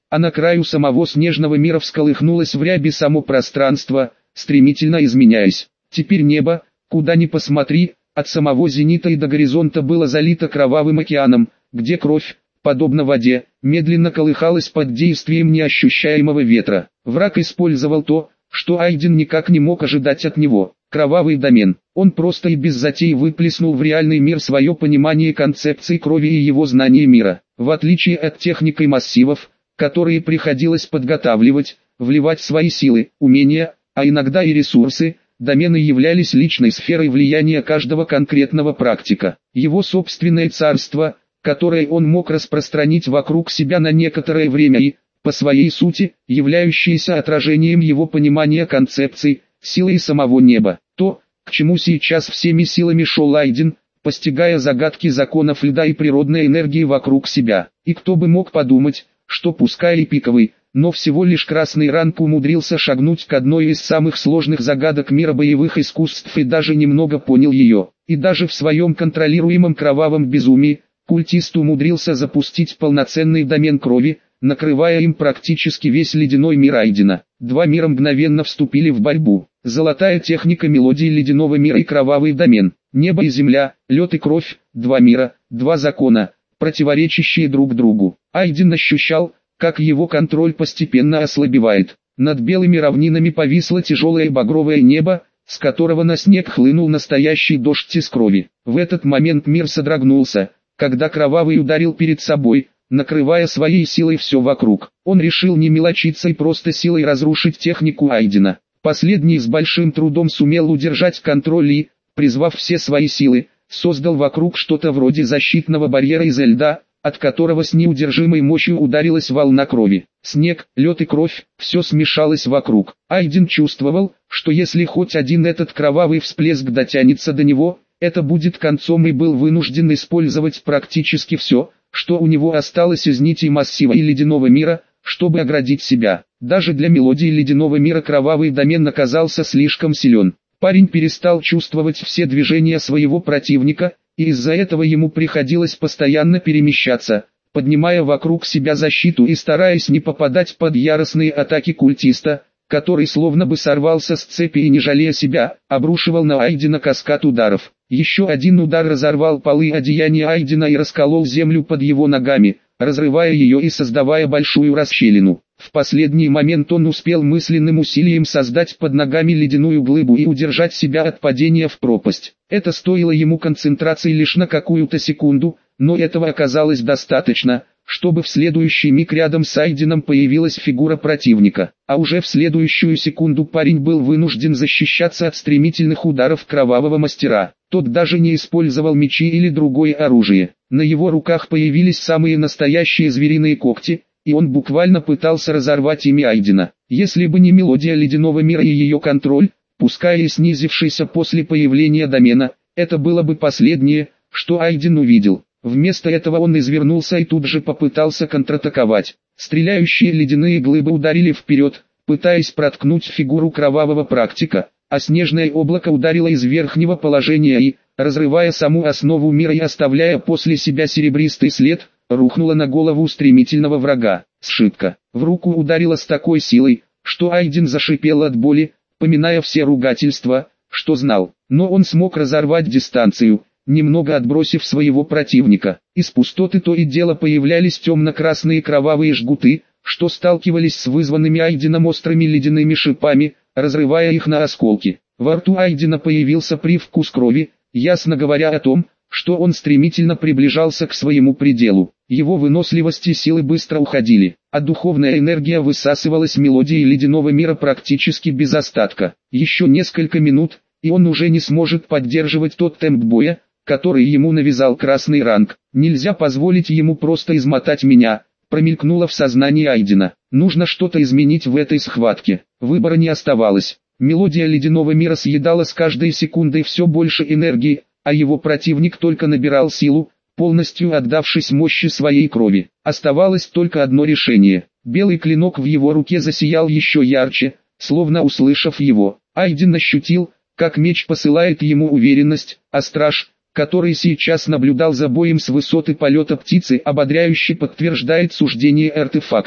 а на краю самого снежного мира всколыхнулось в ряби само пространство, стремительно изменяясь. Теперь небо, куда ни посмотри, от самого зенита и до горизонта было залито кровавым океаном, где кровь, подобно воде, медленно колыхалась под действием неощущаемого ветра. Враг использовал то, что Айден никак не мог ожидать от него. Кровавый домен. Он просто и без затей выплеснул в реальный мир свое понимание концепции крови и его знание мира. В отличие от техник и массивов, которые приходилось подготавливать, вливать свои силы, умения, а иногда и ресурсы, домены являлись личной сферой влияния каждого конкретного практика. Его собственное царство, которое он мог распространить вокруг себя на некоторое время и, по своей сути, являющееся отражением его понимания концепций, силы и самого неба. То, к чему сейчас всеми силами шел Айден, постигая загадки законов льда и природной энергии вокруг себя. И кто бы мог подумать, что пускай и пиковый, но всего лишь красный ранг умудрился шагнуть к одной из самых сложных загадок мира боевых искусств и даже немного понял ее. И даже в своем контролируемом кровавом безумии, культист умудрился запустить полноценный домен крови, накрывая им практически весь ледяной мир Айдена. Два мира мгновенно вступили в борьбу. Золотая техника мелодии ледяного мира и кровавый домен. Небо и земля, лед и кровь, два мира, два закона, противоречащие друг другу. Айден ощущал, как его контроль постепенно ослабевает. Над белыми равнинами повисло тяжелое багровое небо, с которого на снег хлынул настоящий дождь из крови. В этот момент мир содрогнулся, когда кровавый ударил перед собой, накрывая своей силой все вокруг. Он решил не мелочиться и просто силой разрушить технику Айдена. Последний с большим трудом сумел удержать контроль и, призвав все свои силы, создал вокруг что-то вроде защитного барьера из льда, от которого с неудержимой мощью ударилась волна крови. Снег, лед и кровь, все смешалось вокруг. Айден чувствовал, что если хоть один этот кровавый всплеск дотянется до него, это будет концом, и был вынужден использовать практически все, что у него осталось из нитей массива и ледяного мира, чтобы оградить себя. Даже для мелодии ледяного мира кровавый домен оказался слишком силен. Парень перестал чувствовать все движения своего противника, и из-за этого ему приходилось постоянно перемещаться, поднимая вокруг себя защиту и стараясь не попадать под яростные атаки культиста, который словно бы сорвался с цепи и, не жалея себя, обрушивал на Айдена каскад ударов. Еще один удар разорвал полы одеяния Айдена и расколол землю под его ногами, разрывая ее и создавая большую расщелину. В последний момент он успел мысленным усилием создать под ногами ледяную глыбу и удержать себя от падения в пропасть. Это стоило ему концентрации лишь на какую-то секунду, но этого оказалось достаточно, чтобы в следующий миг рядом с Айденом появилась фигура противника. А уже в следующую секунду парень был вынужден защищаться от стремительных ударов кровавого мастера. Тот даже не использовал мечи или другое оружие. На его руках появились самые настоящие звериные когти, и он буквально пытался разорвать ими Айдена. Если бы не мелодия ледяного мира и ее контроль, пускай и снизившийся после появления домена, это было бы последнее, что Айден увидел. Вместо этого он извернулся и тут же попытался контратаковать. Стреляющие ледяные глыбы ударили вперед, пытаясь проткнуть фигуру кровавого практика, а снежное облако ударило из верхнего положения и, разрывая саму основу мира и оставляя после себя серебристый след, рухнуло на голову стремительного врага. Сшибка. В руку ударило с такой силой, что Айден зашипел от боли, поминая все ругательства, что знал. Но он смог разорвать дистанцию, немного отбросив своего противника. Из пустоты то и дело появлялись темно-красные кровавые жгуты, что сталкивались с вызванными Айденом острыми ледяными шипами, разрывая их на осколки. Во рту Айдена появился привкус крови, ясно говоря о том, что он стремительно приближался к своему пределу. Его выносливость и силы быстро уходили, а духовная энергия высасывалась мелодией ледяного мира практически без остатка. Еще несколько минут, и он уже не сможет поддерживать тот темп боя, который ему навязал красный ранг. Нельзя позволить ему просто измотать меня, промелькнуло в сознании Айдена. Нужно что-то изменить в этой схватке. Выбора не оставалось. Мелодия ледяного мира съедала с каждой секундой все больше энергии, а его противник только набирал силу, полностью отдавшись мощи своей крови. Оставалось только одно решение. Белый клинок в его руке засиял еще ярче, словно услышав его. Айден ощутил, как меч посылает ему уверенность, а страж, который сейчас наблюдал за боем с высоты полета птицы, ободряюще подтверждает суждение артефакта.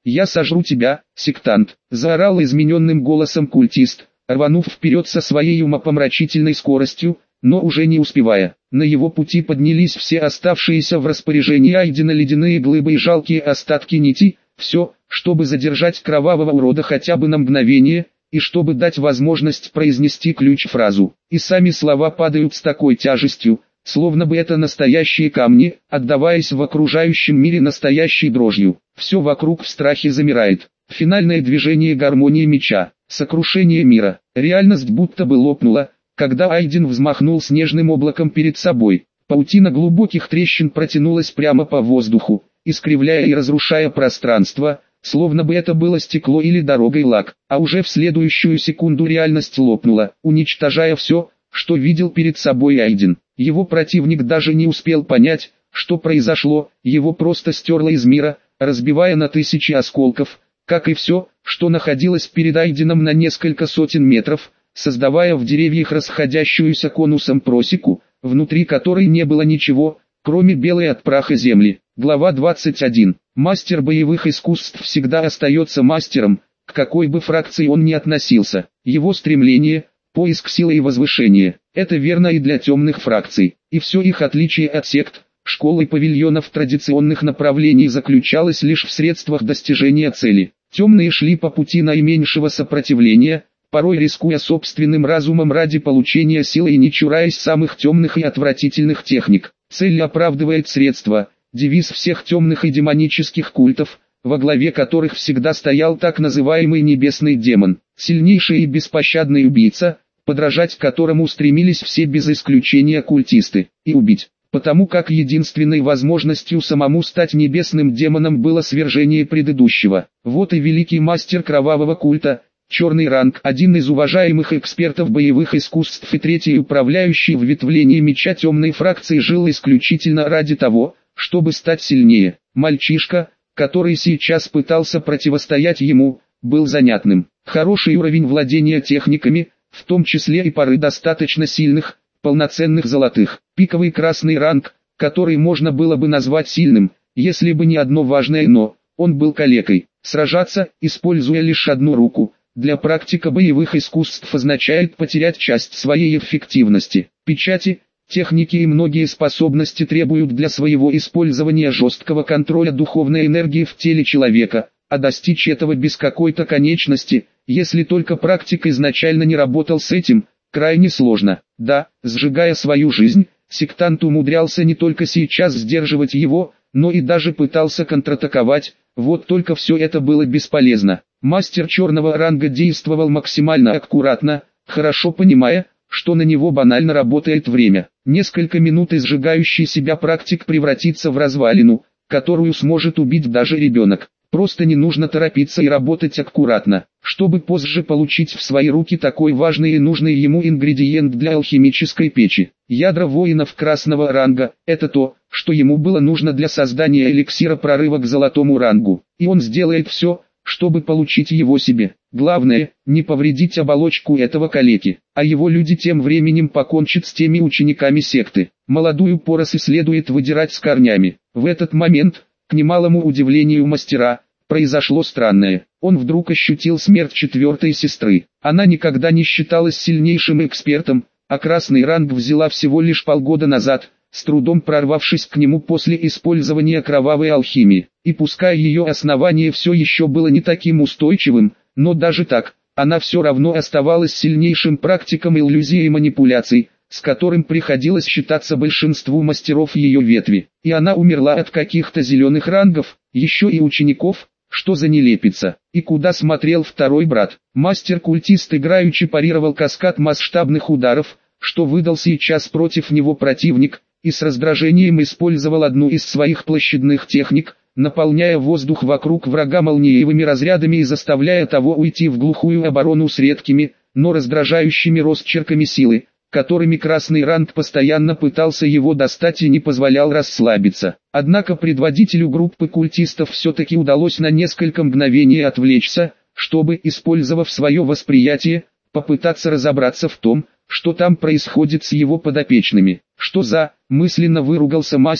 «Я сожру тебя, сектант!» — заорал измененным голосом культист, рванув вперед со своей умопомрачительной скоростью, но уже не успевая. На его пути поднялись все оставшиеся в распоряжении Айдена ледяные глыбы и жалкие остатки нити, все, чтобы задержать кровавого урода хотя бы на мгновение, и чтобы дать возможность произнести ключ-фразу. И сами слова падают с такой тяжестью, словно бы это настоящие камни, отдаваясь в окружающем мире настоящей дрожью. Все вокруг в страхе замирает. Финальное движение гармонии меча, сокрушение мира. Реальность будто бы лопнула, когда Айден взмахнул снежным облаком перед собой. Паутина глубоких трещин протянулась прямо по воздуху, искривляя и разрушая пространство, словно бы это было стекло или дорогой лак. А уже в следующую секунду реальность лопнула, уничтожая все, что видел перед собой Айден. Его противник даже не успел понять, что произошло, его просто стерло из мира, разбивая на тысячи осколков, как и все, что находилось перед Айденом на несколько сотен метров, создавая в деревьях расходящуюся конусом просеку, внутри которой не было ничего, кроме белой от праха земли. Глава двадцать один. Мастер боевых искусств всегда остается мастером, к какой бы фракции он ни относился. Его стремление – поиск силы и возвышения. Это верно и для темных фракций. И все их отличие от сект, школ и павильонов традиционных направлений заключалось лишь в средствах достижения цели. Темные шли по пути наименьшего сопротивления, порой рискуя собственным разумом ради получения силы и не чураясь самых темных и отвратительных техник. Цель оправдывает средства, девиз всех темных и демонических культов, во главе которых всегда стоял так называемый небесный демон, сильнейший и беспощадный убийца, подражать которому стремились все без исключения культисты, и убить. Потому как единственной возможностью самому стать небесным демоном было свержение предыдущего. Вот и великий мастер кровавого культа, Черный ранг, один из уважаемых экспертов боевых искусств и третий управляющий в ветвлении меча темной фракции, жил исключительно ради того, чтобы стать сильнее. Мальчишка, который сейчас пытался противостоять ему, был занятным. Хороший уровень владения техниками, в том числе и пары достаточно сильных, полноценных золотых. Пиковый красный ранг, который можно было бы назвать сильным, если бы не одно важное «но». Он был калекой. Сражаться, используя лишь одну руку, для практика боевых искусств означает потерять часть своей эффективности. Печати, техники и многие способности требуют для своего использования жесткого контроля духовной энергии в теле человека, а достичь этого без какой-то конечности, если только практик изначально не работал с этим, крайне сложно. Да, сжигая свою жизнь, сектант умудрялся не только сейчас сдерживать его, но и даже пытался контратаковать, вот только все это было бесполезно. Мастер черного ранга действовал максимально аккуратно, хорошо понимая, что на него банально работает время. Несколько минут и сжигающий себя практик превратится в развалину, которую сможет убить даже ребенок. Просто не нужно торопиться и работать аккуратно, чтобы позже получить в свои руки такой важный и нужный ему ингредиент для алхимической печи. Ядра воинов красного ранга – это то, что ему было нужно для создания эликсира прорыва к золотому рангу. И он сделает все, чтобы получить его себе. Главное, не повредить оболочку этого калеки, а его люди тем временем покончат с теми учениками секты. Молодую поросль следует выдирать с корнями. В этот момент, к немалому удивлению мастера, произошло странное. Он вдруг ощутил смерть четвертой сестры. Она никогда не считалась сильнейшим экспертом, а красный ранг взяла всего лишь полгода назад, с трудом прорвавшись к нему после использования кровавой алхимии. И пускай ее основание все еще было не таким устойчивым, но даже так, она все равно оставалась сильнейшим практиком иллюзий и манипуляций, с которым приходилось считаться большинству мастеров ее ветви. И она умерла от каких-то зеленых рангов, еще и учеников. Что за нелепица? И куда смотрел второй брат? Мастер-культист играючи парировал каскад масштабных ударов, что выдал сейчас против него противник, и с раздражением использовал одну из своих площадных техник, наполняя воздух вокруг врага молниевыми разрядами и заставляя того уйти в глухую оборону с редкими, но раздражающими росчерками силы, которыми красный ранг постоянно пытался его достать и не позволял расслабиться. Однако предводителю группы культистов все-таки удалось на несколько мгновений отвлечься, чтобы, использовав свое восприятие, попытаться разобраться в том, что там происходит с его подопечными. Что за, мысленно выругался мастер,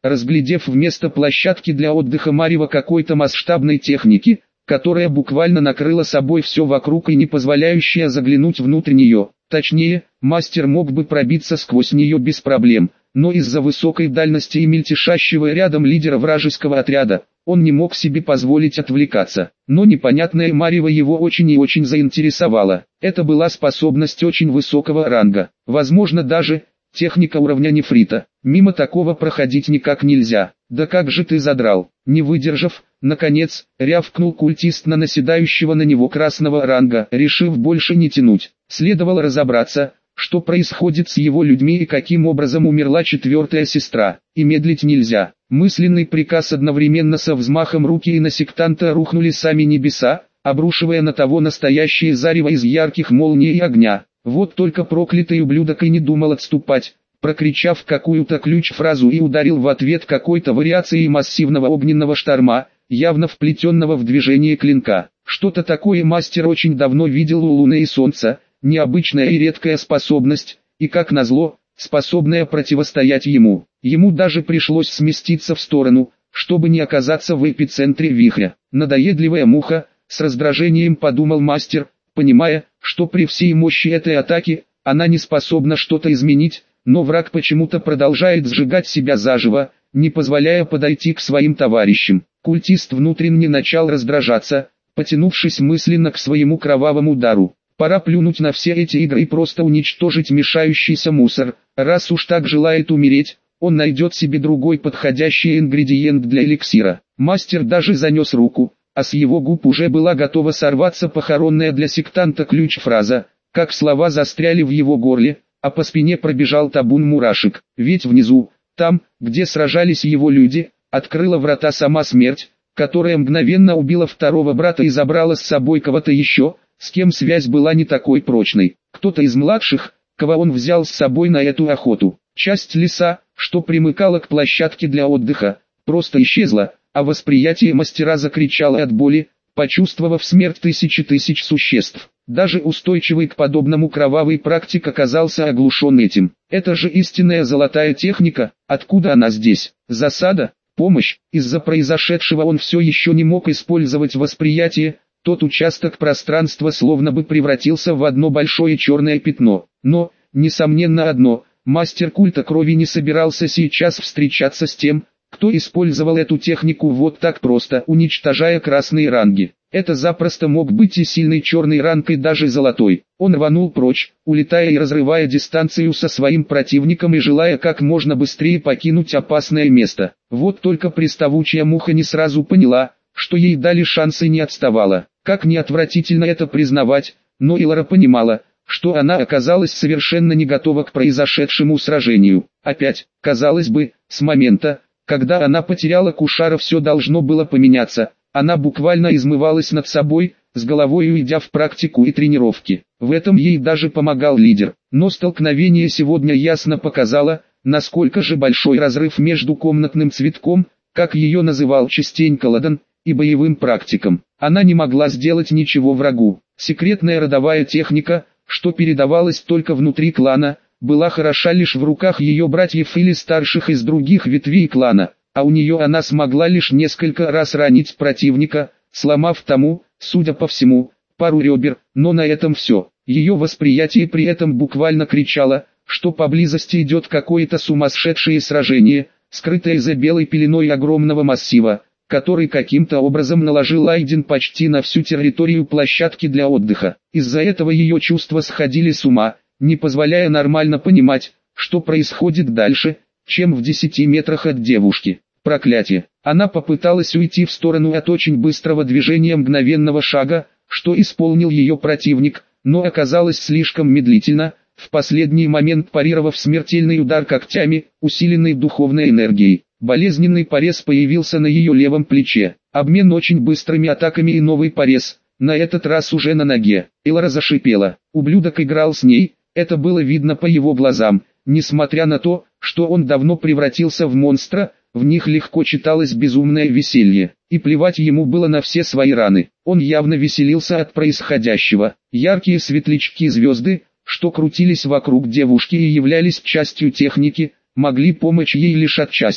разглядев вместо площадки для отдыха марево какой-то масштабной техники, которая буквально накрыла собой все вокруг и не позволяющая заглянуть внутрь нее. Точнее, мастер мог бы пробиться сквозь нее без проблем, но из-за высокой дальности и мельтешащего рядом лидера вражеского отряда, он не мог себе позволить отвлекаться. Но непонятное марево его очень и очень заинтересовало. Это была способность очень высокого ранга, возможно даже техника уровня нефрита. Мимо такого проходить никак нельзя. Да как же ты задрал? Не выдержав, наконец, рявкнул культист на наседающего на него красного ранга, решив больше не тянуть. Следовало разобраться, что происходит с его людьми и каким образом умерла четвертая сестра. И медлить нельзя. Мысленный приказ одновременно со взмахом руки, и на сектанта рухнули сами небеса, обрушивая на того настоящее зарево из ярких молний и огня. Вот только проклятый ублюдок и не думал отступать, прокричав какую-то ключ-фразу и ударил в ответ какой-то вариацией массивного огненного шторма, явно вплетенного в движение клинка. Что-то такое мастер очень давно видел у Луны и Солнца, необычная и редкая способность, и как назло, способная противостоять ему. Ему даже пришлось сместиться в сторону, чтобы не оказаться в эпицентре вихря. Надоедливая муха, с раздражением подумал мастер, понимая, что при всей мощи этой атаки, она не способна что-то изменить, но враг почему-то продолжает сжигать себя заживо, не позволяя подойти к своим товарищам. Культист внутренне начал раздражаться, потянувшись мысленно к своему кровавому дару. Пора плюнуть на все эти игры и просто уничтожить мешающийся мусор. Раз уж так желает умереть, он найдет себе другой подходящий ингредиент для эликсира. Мастер даже занес руку, а с его губ уже была готова сорваться похоронная для сектанта ключ-фраза, как слова застряли в его горле, а по спине пробежал табун мурашек. Ведь внизу, там, где сражались его люди, открыла врата сама смерть, которая мгновенно убила второго брата и забрала с собой кого-то еще, с кем связь была не такой прочной. Кто-то из младших, кого он взял с собой на эту охоту. Часть леса, что примыкала к площадке для отдыха, просто исчезла, а восприятие мастера закричало от боли, почувствовав смерть тысячи тысяч существ. Даже устойчивый к подобному кровавый практик оказался оглушен этим. Это же истинная золотая техника, откуда она здесь? Засада? Помощь? Из-за произошедшего он все еще не мог использовать восприятие, тот участок пространства словно бы превратился в одно большое черное пятно. Но, несомненно одно, мастер культа крови не собирался сейчас встречаться с тем, кто использовал эту технику вот так просто, уничтожая красные ранги. Это запросто мог быть и сильный черный ранг, и даже золотой. Он рванул прочь, улетая и разрывая дистанцию со своим противником и желая как можно быстрее покинуть опасное место. Вот только приставучая муха не сразу поняла, что ей дали шанс и не отставала. Как ни отвратительно это признавать, но Илара понимала, что она оказалась совершенно не готова к произошедшему сражению. Опять, казалось бы, с момента, когда она потеряла Кушара, все должно было поменяться. Она буквально измывалась над собой, с головой уйдя в практику и тренировки. В этом ей даже помогал лидер. Но столкновение сегодня ясно показало, насколько же большой разрыв между комнатным цветком, как ее называл частенько Ладан, и боевым практиком. Она не могла сделать ничего врагу. Секретная родовая техника, что передавалась только внутри клана, была хороша лишь в руках ее братьев или старших из других ветвей клана, а у нее она смогла лишь несколько раз ранить противника, сломав тому, судя по всему, пару ребер, но на этом все. Ее восприятие при этом буквально кричало, что поблизости идет какое-то сумасшедшее сражение, скрытое за белой пеленой огромного массива, который каким-то образом наложил Айден почти на всю территорию площадки для отдыха. Из-за этого ее чувства сходили с ума, не позволяя нормально понимать, что происходит дальше, чем в десяти метрах от девушки. Проклятие! Она попыталась уйти в сторону от очень быстрого движения мгновенного шага, что исполнил ее противник, но оказалось слишком медлительно, в последний момент парировав смертельный удар когтями, усиленный духовной энергией. Болезненный порез появился на ее левом плече. Обмен очень быстрыми атаками и новый порез, на этот раз уже на ноге. Илара зашипела. Ублюдок играл с ней, это было видно по его глазам. Несмотря на то, что он давно превратился в монстра, в них легко читалось безумное веселье. И плевать ему было на все свои раны. Он явно веселился от происходящего. Яркие светлячки звезды, что крутились вокруг девушки и являлись частью техники, могли помочь ей лишь отчасти.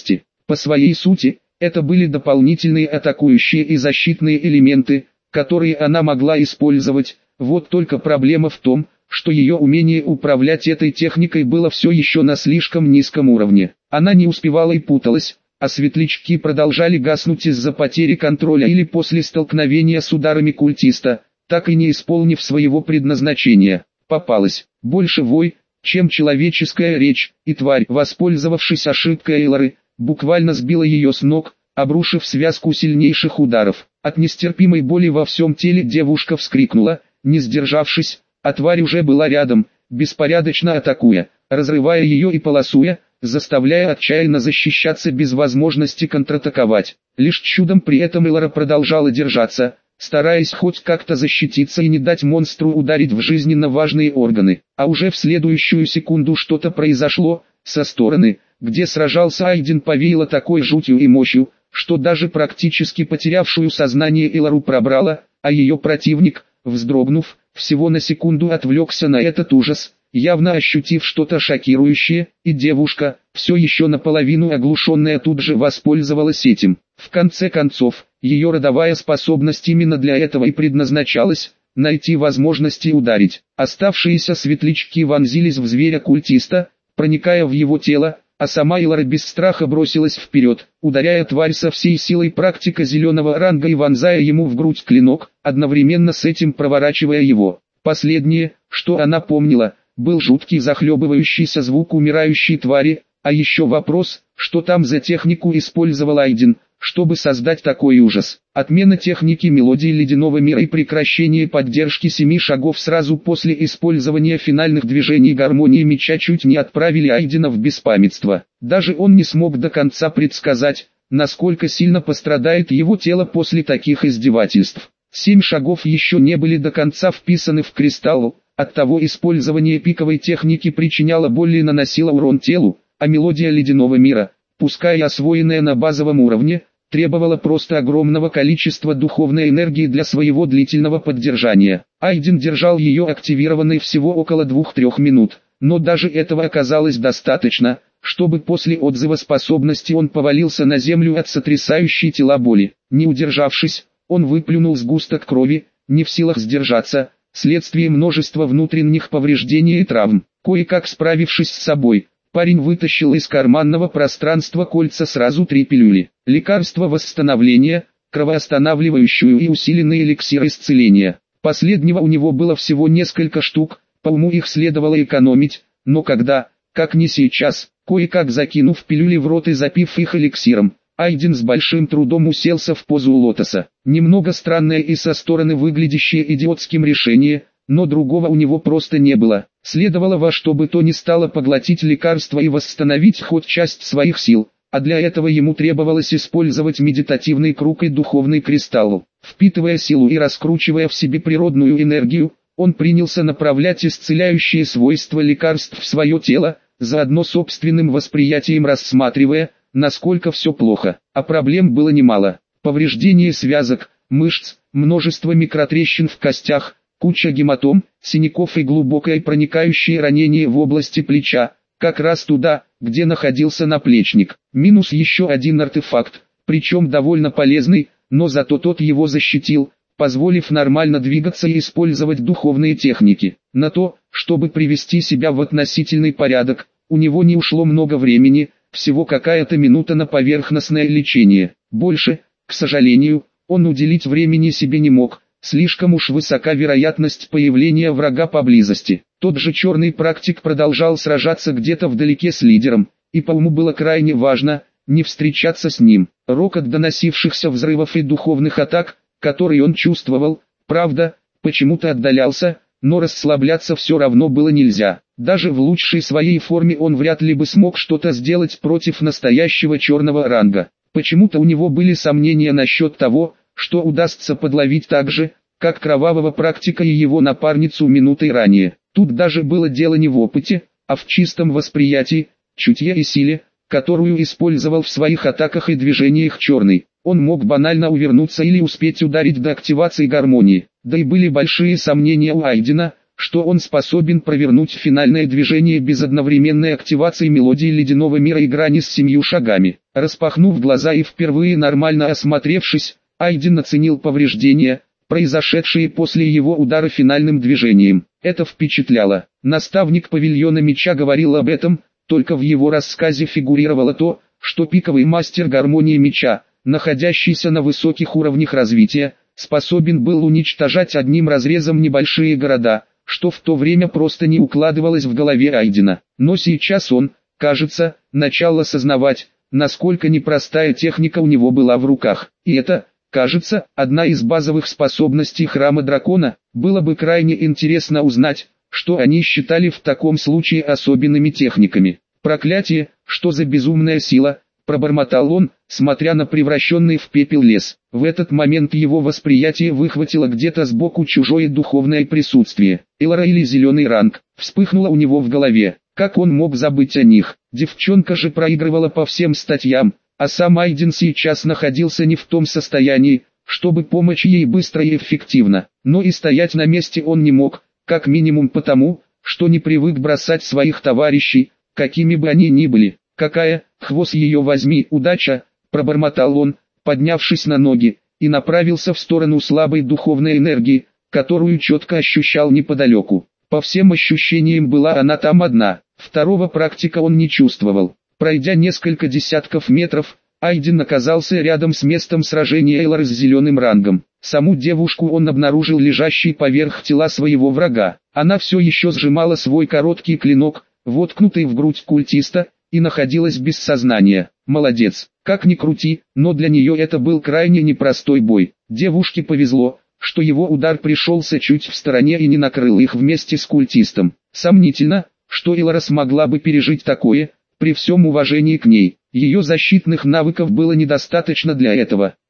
По своей сути, это были дополнительные атакующие и защитные элементы, которые она могла использовать. Вот только проблема в том, что ее умение управлять этой техникой было все еще на слишком низком уровне. Она не успевала и путалась, а светлячки продолжали гаснуть из-за потери контроля или после столкновения с ударами культиста, так и не исполнив своего предназначения. Попалась. Больше вой, чем человеческая речь, и тварь, воспользовавшись ошибкой Эйлоры, буквально сбила ее с ног, обрушив связку сильнейших ударов. От нестерпимой боли во всем теле девушка вскрикнула, не сдержавшись, а тварь уже была рядом, беспорядочно атакуя, разрывая ее и полосуя, заставляя отчаянно защищаться без возможности контратаковать. Лишь чудом при этом Эйлора продолжала держаться, стараясь хоть как-то защититься и не дать монстру ударить в жизненно важные органы. А уже в следующую секунду что-то произошло, со стороны, где сражался Айден, повеяло такой жутью и мощью, что даже практически потерявшую сознание Эйлору пробрало, а ее противник, вздрогнув, всего на секунду отвлекся на этот ужас, явно ощутив что-то шокирующее, и девушка, все еще наполовину оглушенная, тут же воспользовалась этим. В конце концов, ее родовая способность именно для этого и предназначалась – найти возможности ударить. Оставшиеся светлячки вонзились в зверя-культиста, проникая в его тело, а сама Эйлора без страха бросилась вперед, ударяя тварь со всей силой практика зеленого ранга и вонзая ему в грудь клинок, одновременно с этим проворачивая его. Последнее, что она помнила, был жуткий захлебывающийся звук умирающей твари, а еще вопрос, что там за технику использовал Айден, чтобы создать такой ужас. Отмена техники мелодии ледяного мира и прекращение поддержки семи шагов сразу после использования финальных движений гармонии меча чуть не отправили Айдена в беспамятство. Даже он не смог до конца предсказать, насколько сильно пострадает его тело после таких издевательств. Семь шагов еще не были до конца вписаны в кристалл, оттого использование пиковой техники причиняло боль и наносило урон телу, а мелодия ледяного мира, пускай освоенная на базовом уровне, требовала просто огромного количества духовной энергии для своего длительного поддержания. Айден держал ее активированной всего около двух-трех минут, но даже этого оказалось достаточно, чтобы после отзыва способности он повалился на землю от сотрясающей тела боли. Не удержавшись, он выплюнул сгусток крови, не в силах сдержаться, вследствие множества внутренних повреждений и травм. Кое-как справившись с собой, парень вытащил из карманного пространства кольца сразу три пилюли. Лекарство восстановления, кровоостанавливающую и усиленный эликсир исцеления. Последнего у него было всего несколько штук, по уму их следовало экономить, но когда, как не сейчас, кое-как закинув пилюли в рот и запив их эликсиром, Айден с большим трудом уселся в позу лотоса. Немного странное и со стороны выглядящее идиотским решение, но другого у него просто не было. Следовало во что бы то ни стало поглотить лекарство и восстановить хоть часть своих сил, а для этого ему требовалось использовать медитативный круг и духовный кристалл. Впитывая силу и раскручивая в себе природную энергию, он принялся направлять исцеляющие свойства лекарств в свое тело, заодно собственным восприятием рассматривая, насколько все плохо. А проблем было немало. Повреждение связок, мышц, множество микротрещин в костях, куча гематом, синяков и глубокое проникающее ранение в области плеча, как раз туда, где находился наплечник. Минус еще один артефакт, причем довольно полезный, но зато тот его защитил, позволив нормально двигаться и использовать духовные техники. На то, чтобы привести себя в относительный порядок, у него не ушло много времени, всего какая-то минута на поверхностное лечение. Больше, к сожалению, он уделить времени себе не мог. Слишком уж высока вероятность появления врага поблизости. Тот же черный практик продолжал сражаться где-то вдалеке с лидером, и по уму было крайне важно не встречаться с ним. Рокот доносившихся взрывов и духовных атак, которые он чувствовал, правда, почему-то отдалялся, но расслабляться все равно было нельзя. Даже в лучшей своей форме он вряд ли бы смог что-то сделать против настоящего черного ранга. Почему-то у него были сомнения насчет того, что удастся подловить так же, как кровавого практика и его напарницу минутой ранее. Тут даже было дело не в опыте, а в чистом восприятии, чутье и силе, которую использовал в своих атаках и движениях черный. Он мог банально увернуться или успеть ударить до активации гармонии. Да и были большие сомнения у Айдена, что он способен провернуть финальное движение без одновременной активации мелодии ледяного мира и грани с семью шагами. Распахнув глаза и впервые нормально осмотревшись, Айден оценил повреждения, произошедшие после его удара финальным движением. Это впечатляло. Наставник павильона меча говорил об этом, только в его рассказе фигурировало то, что пиковый мастер гармонии меча, находящийся на высоких уровнях развития, способен был уничтожать одним разрезом небольшие города, что в то время просто не укладывалось в голове Айдена. Но сейчас он, кажется, начал осознавать, насколько непростая техника у него была в руках. И это, кажется, одна из базовых способностей Храма Дракона. Было бы крайне интересно узнать, что они считали в таком случае особенными техниками. «Проклятие, что за безумная сила!» — пробормотал он, смотря на превращенный в пепел лес. В этот момент его восприятие выхватило где-то сбоку чужое духовное присутствие. Элора или зеленый ранг, вспыхнуло у него в голове. Как он мог забыть о них? Девчонка же проигрывала по всем статьям, а сам Айден сейчас находился не в том состоянии, чтобы помочь ей быстро и эффективно. Но и стоять на месте он не мог, как минимум потому, что не привык бросать своих товарищей, какими бы они ни были. «Какая, хвост ее возьми, удача!» — пробормотал он, поднявшись на ноги, и направился в сторону слабой духовной энергии, которую четко ощущал неподалеку. По всем ощущениям была она там одна, второго практика он не чувствовал. Пройдя несколько десятков метров, Айден оказался рядом с местом сражения Элоры с зеленым рангом. Саму девушку он обнаружил лежащей поверх тела своего врага. Она все еще сжимала свой короткий клинок, воткнутый в грудь культиста, и находилась без сознания. Молодец, как ни крути, но для нее это был крайне непростой бой. Девушке повезло, что его удар пришелся чуть в стороне и не накрыл их вместе с культистом. Сомнительно, что Элора смогла бы пережить такое, при всем уважении к ней. Ее защитных навыков было недостаточно для этого.